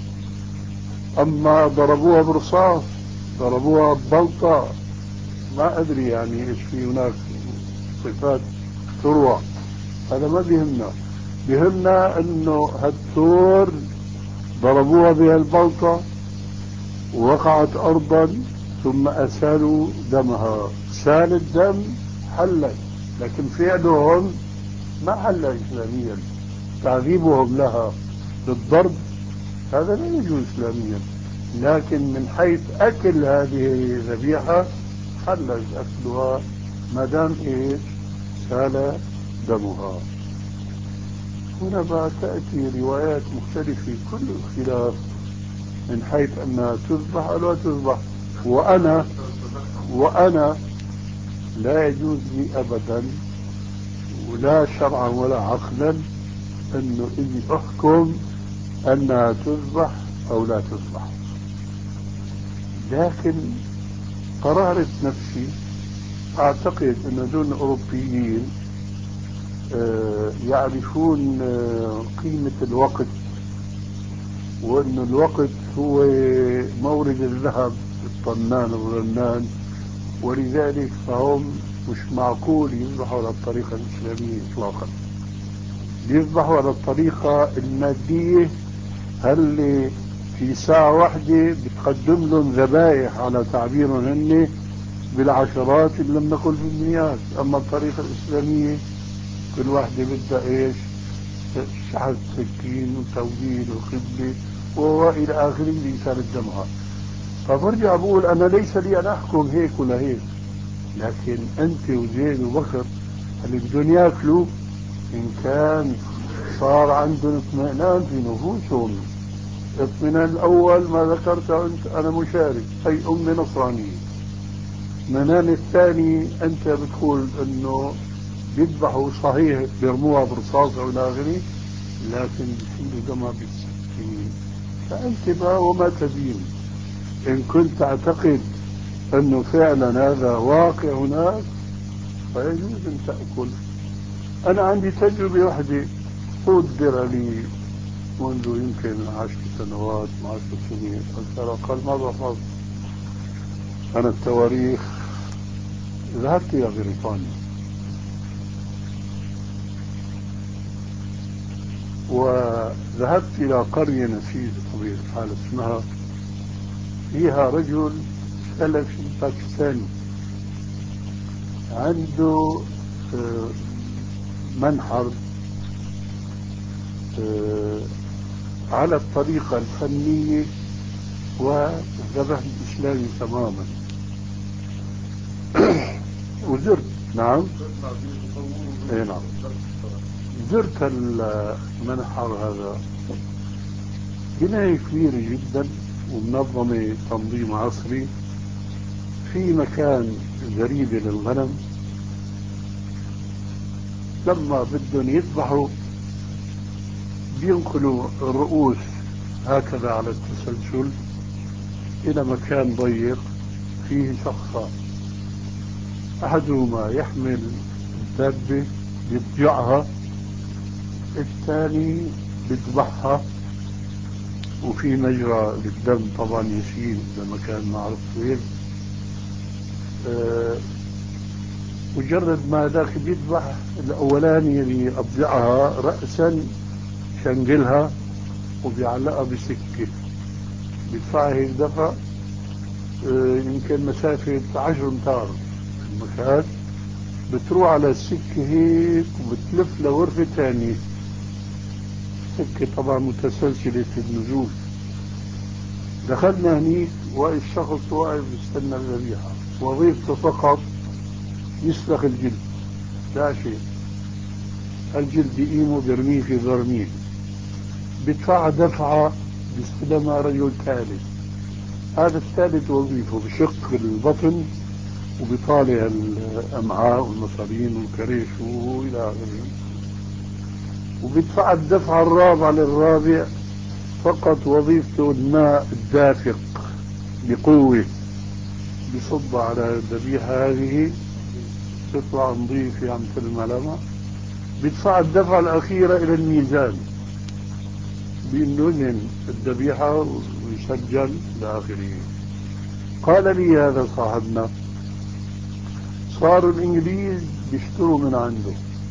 أما ضربوها برصاص، ضربوها ببلطة، ما أدري يعني إيش في هناك صفات تروى، هذا ما بيهمنا. بيهمنا أنه هالثور ضربوها بها البلطة ووقعت أرضا ثم أسالوا دمها، سال الدم حلت، لكن فعلهم ما حل إسلاميا. تعذيبهم لها بالضرب هذا لا يجوز إسلاميا، لكن من حيث أكل هذه الذبيحة حل أكلها ما دام إيش سال دمها. هنا بقى تأتي روايات مختلفة كل اختلاف من حيث أنها تذبح أو لا تذبح. وأنا وأنا لا يجوز لي أبدا ولا شرعا ولا عقلا أنه إني أحكم أنها تذبح أو لا تذبح، لكن قرارة نفسي أعتقد أن دون أوروبيين يعرفون قيمة الوقت، وأن الوقت هو مورد الذهب الطنان والرنان، ولذلك فهم مش معقول يذبحوا على الطريقة الإسلامية إطلاقا، يذبحوا على الطريقة المادية. هل في ساعة واحدة بتقدم لهم ذبائح على تعبيرهم هن بالعشرات إن لم نقل بالمئات. أما الطريقة الإسلامية كل واحدة بدها إيش شحذ سكين وتوجيه وقبلة وإلى آخره لإسالة دمها. فبرجع بقول أنا ليس لي أن أحكم هيك ولا هيك، لكن أنت وزيد وبكر اللي بدهم ياكلوا إن كان صار عندهم اطمئنان في نفوسهم. اطمئنان الأول ما ذكرته أنت أنا مشارك، أي أمي نصرانية. اطمئنان الثاني أنت بتقول أنه بيذبحوا صحيح بيرموها برصاص أو إلى آخره، لكن بيشيلوا دمها بالسكين. فأنت بقى وما تدين. إن كنت تعتقد أنه فعلا هذا واقع هناك فيجوز أن تأكل. أنا عندي تجربة واحدة قدر لي منذ يمكن عشر سنوات عشر سنين على الأقل، ما بحفظ أنا التواريخ. ذهبت إلى بريطانيا وذهبت إلى قرية نسيت طبيعة الحال اسمها، فيها رجل سلفي باكستاني عنده منحر على الطريقة الفنية والذبح الإسلامي تماما. وزرت نعم اي نعم زرت المنحر هذا، بناية كبيرة جدا ومنظمة تنظيم عصري، في مكان زريبة للغنم. لما بدهم يذبحوا بينقلوا الرؤوس هكذا على التسلسل إلى مكان ضيق فيه شخصان، أحدهما يحمل الدابة بيضجعها، الثاني بيذبحها، وفي مجرى للدم طبعا يسيل لمكان معروف وين. أه مجرد ما ذاك بيذبح الأولاني اللي أضجعها رأسا شنقلها وبيعلقها بسكة بيدفعها هيك دفع أه يمكن مسافة عشر امتار المكان، بتروح على السكة هيك وبتلف لغرفة ثانية، سكة طبعا متسلسلة النزول، دخلنا هنيك والشخص واقف يستنى الذبيحة، وظيفته فقط يسلخ الجلد، لا شيء. الجلد يقيمه برميه في برميل، بدفع دفعة بيستلمها رجل ثالث. هذا الثالث وظيفه بشق البطن وبيطالع الأمعاء والمصارين والكريش وإلى آخره، وبيدفع الدفعة الرابعة للرابع فقط وظيفته الماء الدافق بقوة بصب على الذبيحة هذه تطلع نظيفة عم تلملمة. بيدفع الدفعة الأخيرة إلى الميزان بأنه ينن الذبيحة ويسجل إلى آخره. قال لي هذا صاحبنا صاروا الإنجليز بيشتروا من عنده،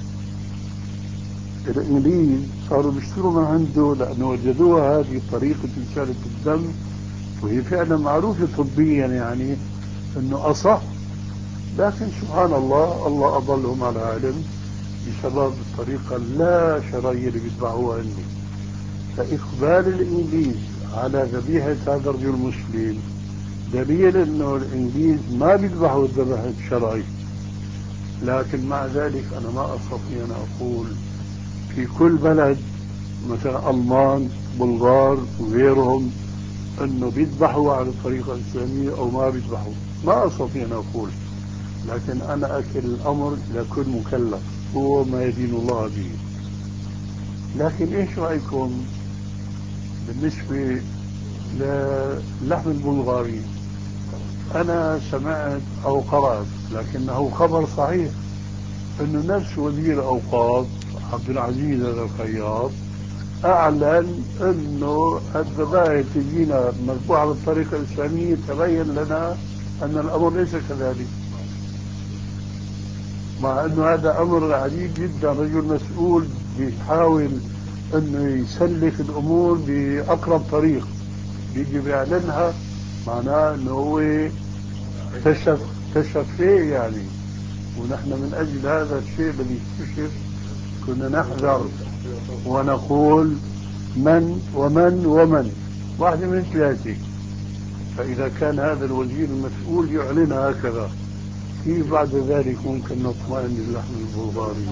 الإنجليز صاروا بيشتروا من عنده لأنه وجدوها هذه طريقة إزالة الدم، وهي فعلا معروفة طبيا يعني أنه أصح. لكن سبحان الله، الله أضلهم على علم بسبب الطريقة لا شرعية اللي بيتبعوها هني. فإقبال الإنجليز على ذبيحة هذا الرجل المسلم دليل أنه الإنجليز ما بيذبحوا الذبح الشرعي. لكن مع ذلك أنا ما أستطيع أن أقول في كل بلد مثلا ألمان بلغار وغيرهم أنه بيذبحوا على الطريقة الإسلامية أو ما بيذبحوا، ما أستطيع أن أقول. لكن أنا أكل الأمر لكل مكلف هو ما يدين الله به. لكن إيش رأيكم بالنسبة للحم البلغاري؟ أنا سمعت أو قرأت لكنه خبر صحيح أنه نفس وزير أوقاف عبد العزيز الخياط أعلن أنه الذبائح تجينا مذبوحة بالطريقة الإسلامية، تبين لنا أن الأمر ليس كذلك، مع أنه هذا أمر عجيب جدا. رجل مسؤول بيحاول أنه يسلك الأمور بأقرب طريق بيجي بيعلنها، معناه أنه هو اكتشف اكتشف شيء يعني. ونحن من أجل هذا الشيء الذي اكتشف كنا نحذر ونقول من ومن ومن، واحدة من ثلاثة. فإذا كان هذا الوزير المسؤول يعلن هكذا، كيف بعد ذلك ممكن نطمئن للحم البلغاري؟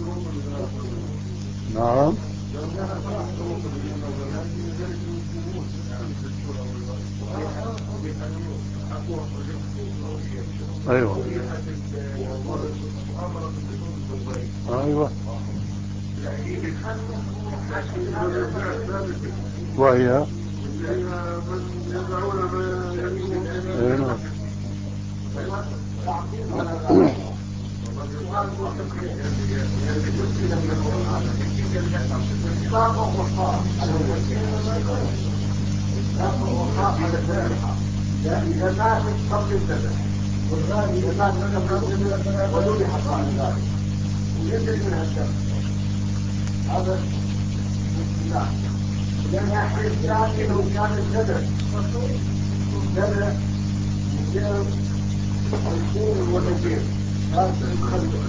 نعم. ايوه ايوه. وهي ايوه إذا مات قبل الذبح والغالي إذا مات قبل الذبح وذبح بعد ذلك وينزل منها الدم، هذا لا. لأن أحد ثاني لو كان الذبح ذبح مجير والشير والنجير هذا يخلق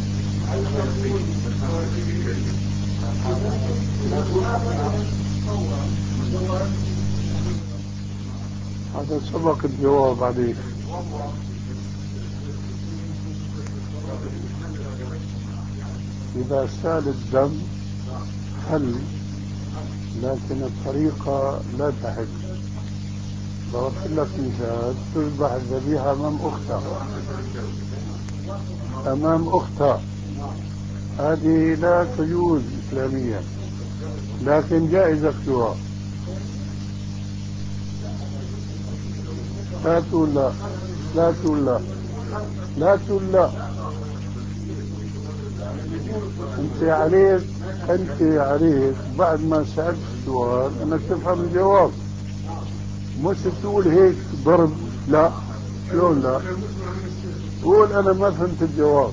هذا سبق الجواب عليه. إذا سال الدم حل، لكن الطريقة لا تحل. ضربت لك مثال، تذبح الذبيحة أمام أختها أمام أختها هذه لا تجوز إسلاميا، لكن جائز أكلها. لا تقول لا، لا تقول لا، لا تقول لا. انت عليك انت عليك بعد ما سألت السؤال انك تفهم الجواب، مش تقول هيك ضرب. لا، شلون لا؟ قول انا ما فهمت الجواب.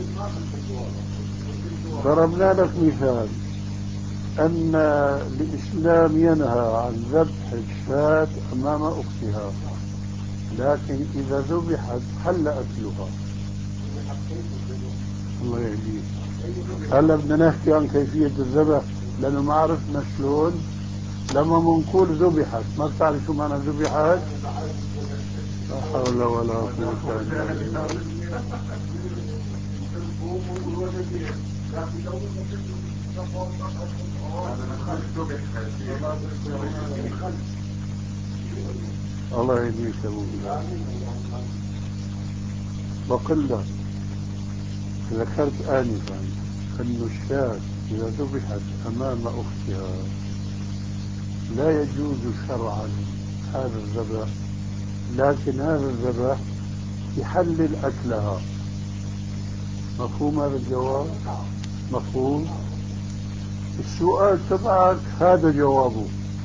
ضربنا لك مثال ان الاسلام ينهى عن ذبح الشاة امام اختها، لكن إذا ذبحت حل أكلها. الله يهديك. هلا بدنا نحكي عن كيفية الذبح لأنه ما عرفنا شلون لما بنقول ذبحت ما بتعرف شو معنى ذبحت؟ لا حول ولا قوة إلا بالله. الله يهديك يا ابو بلال. بقول لك ذكرت آنفا أن الشاة إذا ذبحت أمام أختها لا يجوز شرعا هذا الذبح، لكن هذا الذبح يحلل أكلها. مفهوم هذا الجواب؟ مفهوم؟ السؤال تبعك هذا جوابه.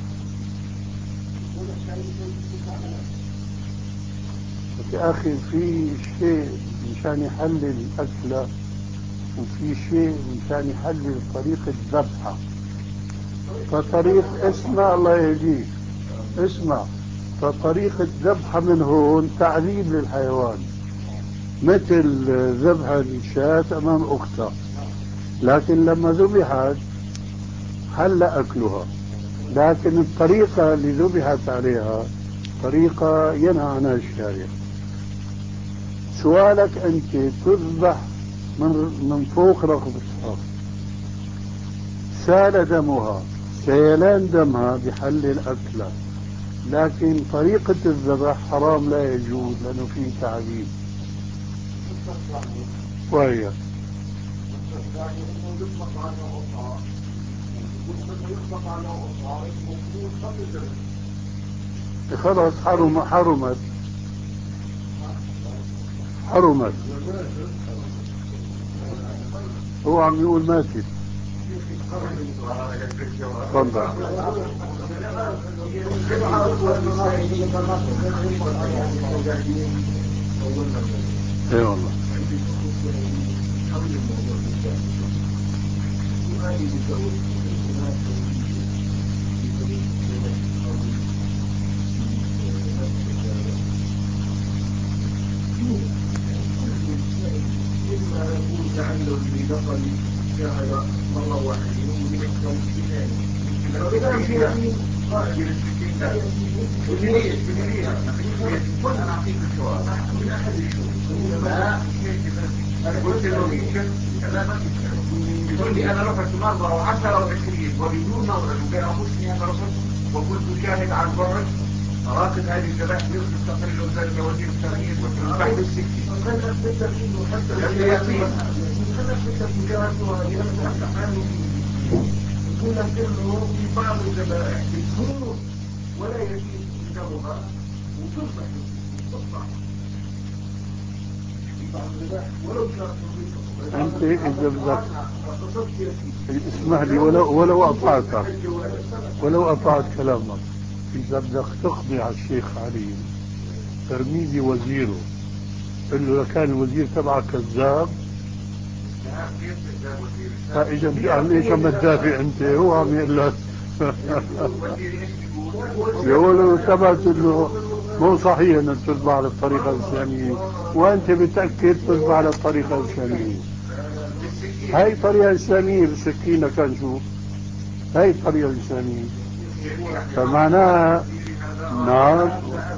يا أخي في شيء مشان يحلل أكله وفي شيء مشان يحلل طريقة ذبحه. فطريق اسمع الله يهديك اسمع فطريقة ذبحه من هون تعذيب للحيوان، مثل ذبح الشاة أمام أختها، لكن لما ذبحت حل أكلها. لكن الطريقة اللي ذبحت عليها طريقة ينهى عنها الشارع. سؤالك أنت تذبح من من فوق رقبتها، سال دمها، سيلان دمها بحلل أكلها، لكن طريقة الذبح حرام لا يجوز لأنه فيه تعذيب. وهي خلاص حرم حرمت حرمت هو عم يقول ماتت. تفضل. اي والله. لعله بدخل شهر مرة واحدة يوم يحكم يقول لي انا رحت مرة وعشرة وعشرين وبدون موعد وبين ابوسني انا رحت وكنت شاهد عن بعد أراقب هذه الجبهة يرسل تقرير وزارة وزير التغيير وتنبح بالسكين وكان أثبت إنه حتى اليقين كان أثبت مجاهدها لأنها تحامل يقول لك إنه في بعض الجبائح بتكون ولا يجيب إنجابها وتصبح بالسكين في بعض الجبائح ولو شاء أنت إذا بدك اسمح لي ولو ولو أطعتك ولو أطعت كلامك، إذا بدك تقضي على الشيخ علي ترميزي وزيره قل له كان الوزير تبعك كذاب، فإذا عن ايش عم تدافع أنت؟ هو عم يقول لك يقول له ثبت إنه مو صحيح أنك تتبع على الطريقة الإسلامية وأنت بتأكد تتبع على الطريقة الإسلامية. هاي طريقة إسلامية بالسكينة كان شو؟ هاي الطريقة الإسلامية فمعناها نعم.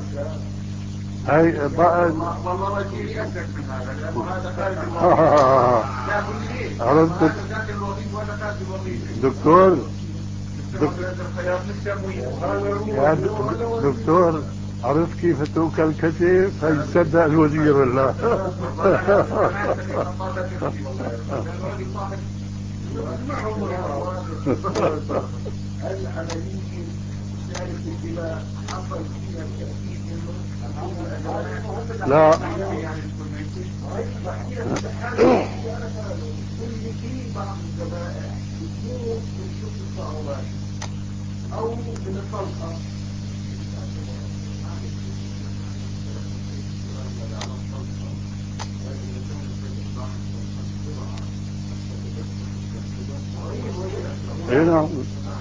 هاي بقى والله وزيري أسلك من هذا لأنه هذا خارج الوظيفة. عرفت دكتور يا دكتور عرفت كيف توكل الكتف هيصدق الوزير ولا العملية ذلك الدماء حصل فيها التأكيد انه لا في بعض الذبائح بتموت من شق الصعوبات او من الطلقة هنا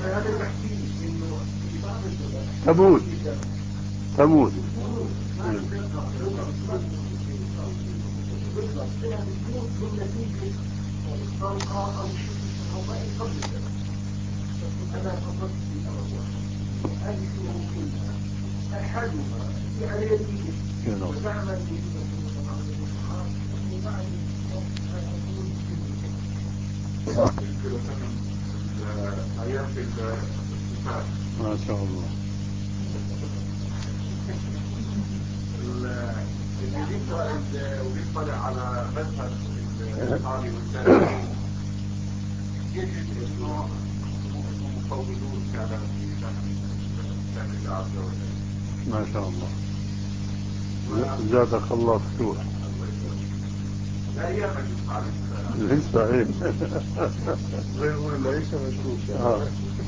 تموت تموت أحدها على يديه نعم. وتعمل آيات الصفات. ما شاء الله. اللي بيطلع على مذهب البخاري والتابعين يجد انه مفوضون فعلا في فهم الله عز وجل. ما شاء الله. زادك الله فتوح. لا هي مجلس لسه ايه. ليس مشروط. آه.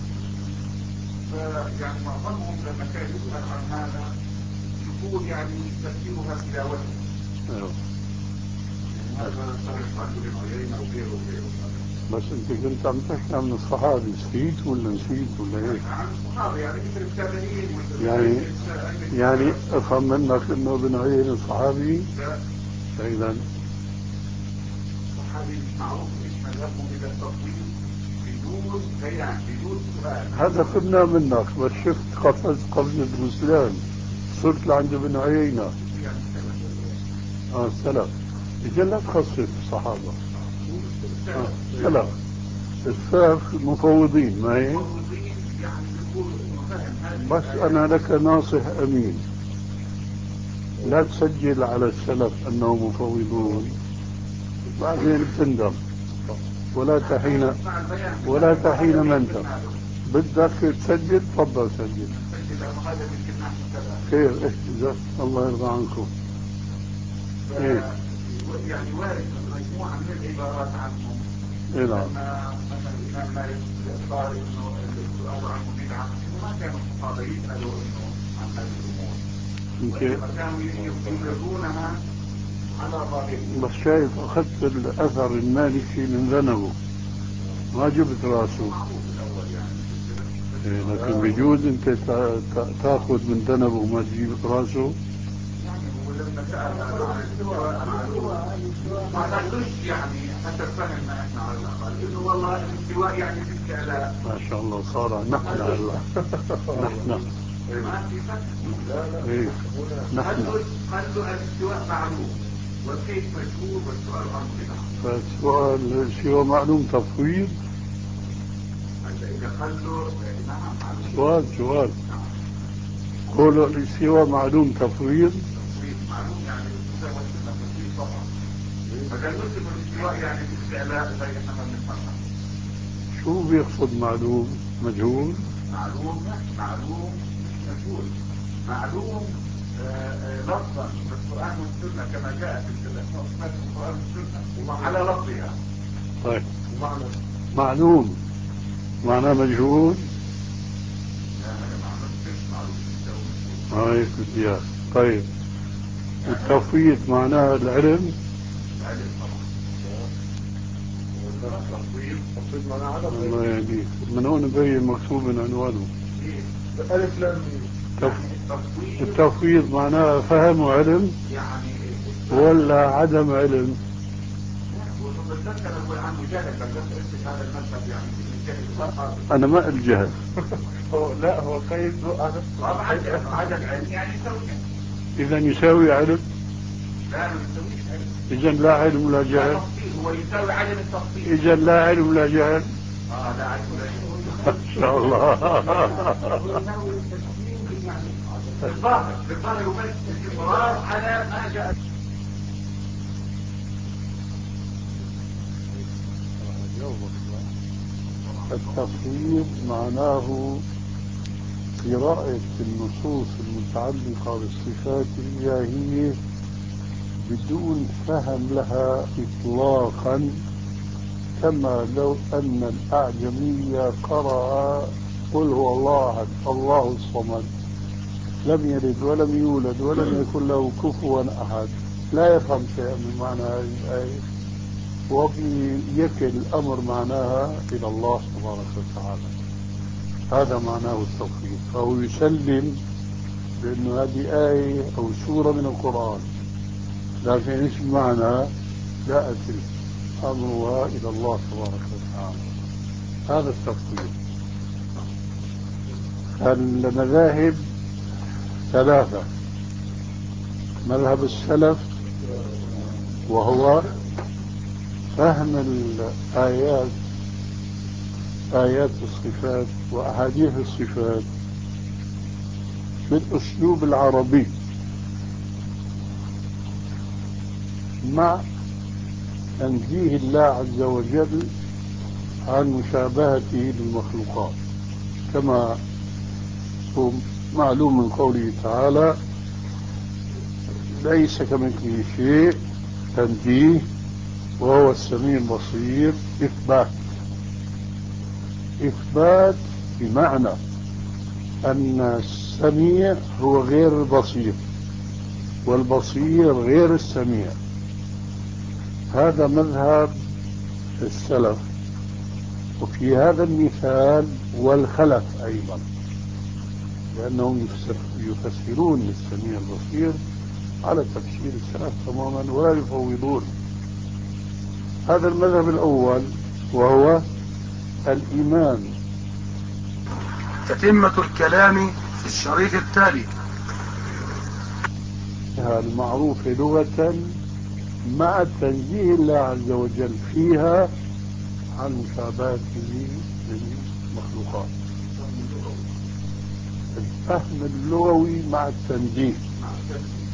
يعني معظمهم لما كان يسأل عن هذا يقول يعني تفسيرها تلاوته. ايوه. هذا صرف عن ابن عيينة وغيره وغيره. بس انت كنت عم تحكي عن الصحابي، نسيت ولا نسيت ولا ايه؟ عن الصحابة يعني مثل التابعين. يعني يعني افهم منك انه ابن عيينة صحابي؟ لا. فاذا صحابي مش معروف ايش مذهبهم الى التطويل بدون بيان بدون سؤال. هذا فهمنا منك، بس شفت قفز قفز الرسلان صرت لعند ابن عيينة. اه السلف. اذا لا تخصص الصحابة. اه سلف. السلف مفوضين ما هي؟ بس انا لك ناصح امين، لا تسجل على السلف انهم مفوضون بعدين بتندم، ولا تحين ولا تحين مندم. بدك تسجل تفضل سجل. خير إيه جزاك الله يرضى عنكم. ايه يعني وارد مجموعة من العبارات عنهم. ايه نعم. مثلا الإمام مالك قال إنه السؤال عنه بدعة، إنه ما كانوا الصحابة يسألوا إنه عن هذه الأمور. وإنما كانوا يفرضونها على ظاهرهم. بس شايف أخذت الأثر المالكي من ذنبه ما جبت راسه. إيه لكن بيجوز أنت تأخذ من ذنبه وما تجيب راسه. يعني ولما سأل عن الاستواء ما نقولش يعني حتى فهم ما احنا على الأقل إنه والله الاستواء يعني في الكلام. ما شاء الله صار نحن هلا. نحن. ما في فهم. لا لا. إيه نحن. خلوا الاستواء معلوم والكيف مشهور والسؤال عنه بدعة. فالسؤال سوى معلوم تفويض. إذا خلوا نعم معلوم. سؤال سؤال. قولوا الاستواء معلوم تفويض. معلوم يعني الاستواء والسنة تفويض طبعا. فقال نسب الاستواء يعني في الاستعلاء زي احنا بنفهمها. شو بيقصد معلوم؟ مجهول؟ معلوم معلوم مش مجهول. معلوم لفظا في القرآن والسنة كما جاء في الأسماء والصفات في القرآن والسنة وعلى لفظها. طيب. ومعنى معلوم معناه مجهول؟ لا هذا معلوم مش معلوم. هاي بدي اياه. طيب والتفويض معناه العلم؟ العلم طبعا. تفويض تفويض معناه عدم. الله يهديك. من هون مبين مكتوب من عنوانه. ألف لام التفويض معناه فهم وعلم ولا عدم علم؟ أنا ما الجهل. لا هو قيد عدم علم يعني إذا يساوي علم. لا ما يساويش علم. إذا لا علم ولا جهل. هو يساوي عدم التفصيل. إذا لا علم ولا جهل. اه لا علم ولا جهل. ما شاء الله. بالظاهر بالظاهر يمثل المراد على ما جاء. التفويض معناه قراءة النصوص المتعلقة بالصفات الإلهية بدون فهم لها إطلاقا، كما لو أن الأعجمية قرأ قل هو الله أحد الله الصمد لم يلد ولم يولد ولم يكن له كفوا أحد، لا يفهم شيئا من معنى هذه الآية، وبيكل الأمر معناها إلى الله تبارك وتعالى. هذا معناه التوفيق. فهو يسلم بأنه هذه آية أو سورة من القرآن، لكن إيش معنى؟ جاءت أمرها إلى الله تبارك وتعالى. هذا التفويض. المذاهب ثلاثة: مذهب السلف وهو فهم الآيات آيات الصفات وأحاديث الصفات بالأسلوب العربي مع تنزيه الله عز وجل عن مشابهته للمخلوقات، كما هو معلوم من قوله تعالى: ليس كمثله شيء، تنزيه، وهو السميع البصير، إثبات. إثبات بمعنى أن السميع هو غير البصير والبصير غير السميع. هذا مذهب السلف، وفي هذا المثال والخلف أيضا، لأنهم يفسرون السميع البصير على تفسير السلف تماما ولا يفوضون. هذا المذهب الأول وهو الإيمان. تتمة الكلام في الشريط التالي. المعروفة لغة مع تنزيه الله عز وجل فيها عن مشابهته للمخلوقات. الفهم اللغوي مع التنزيه.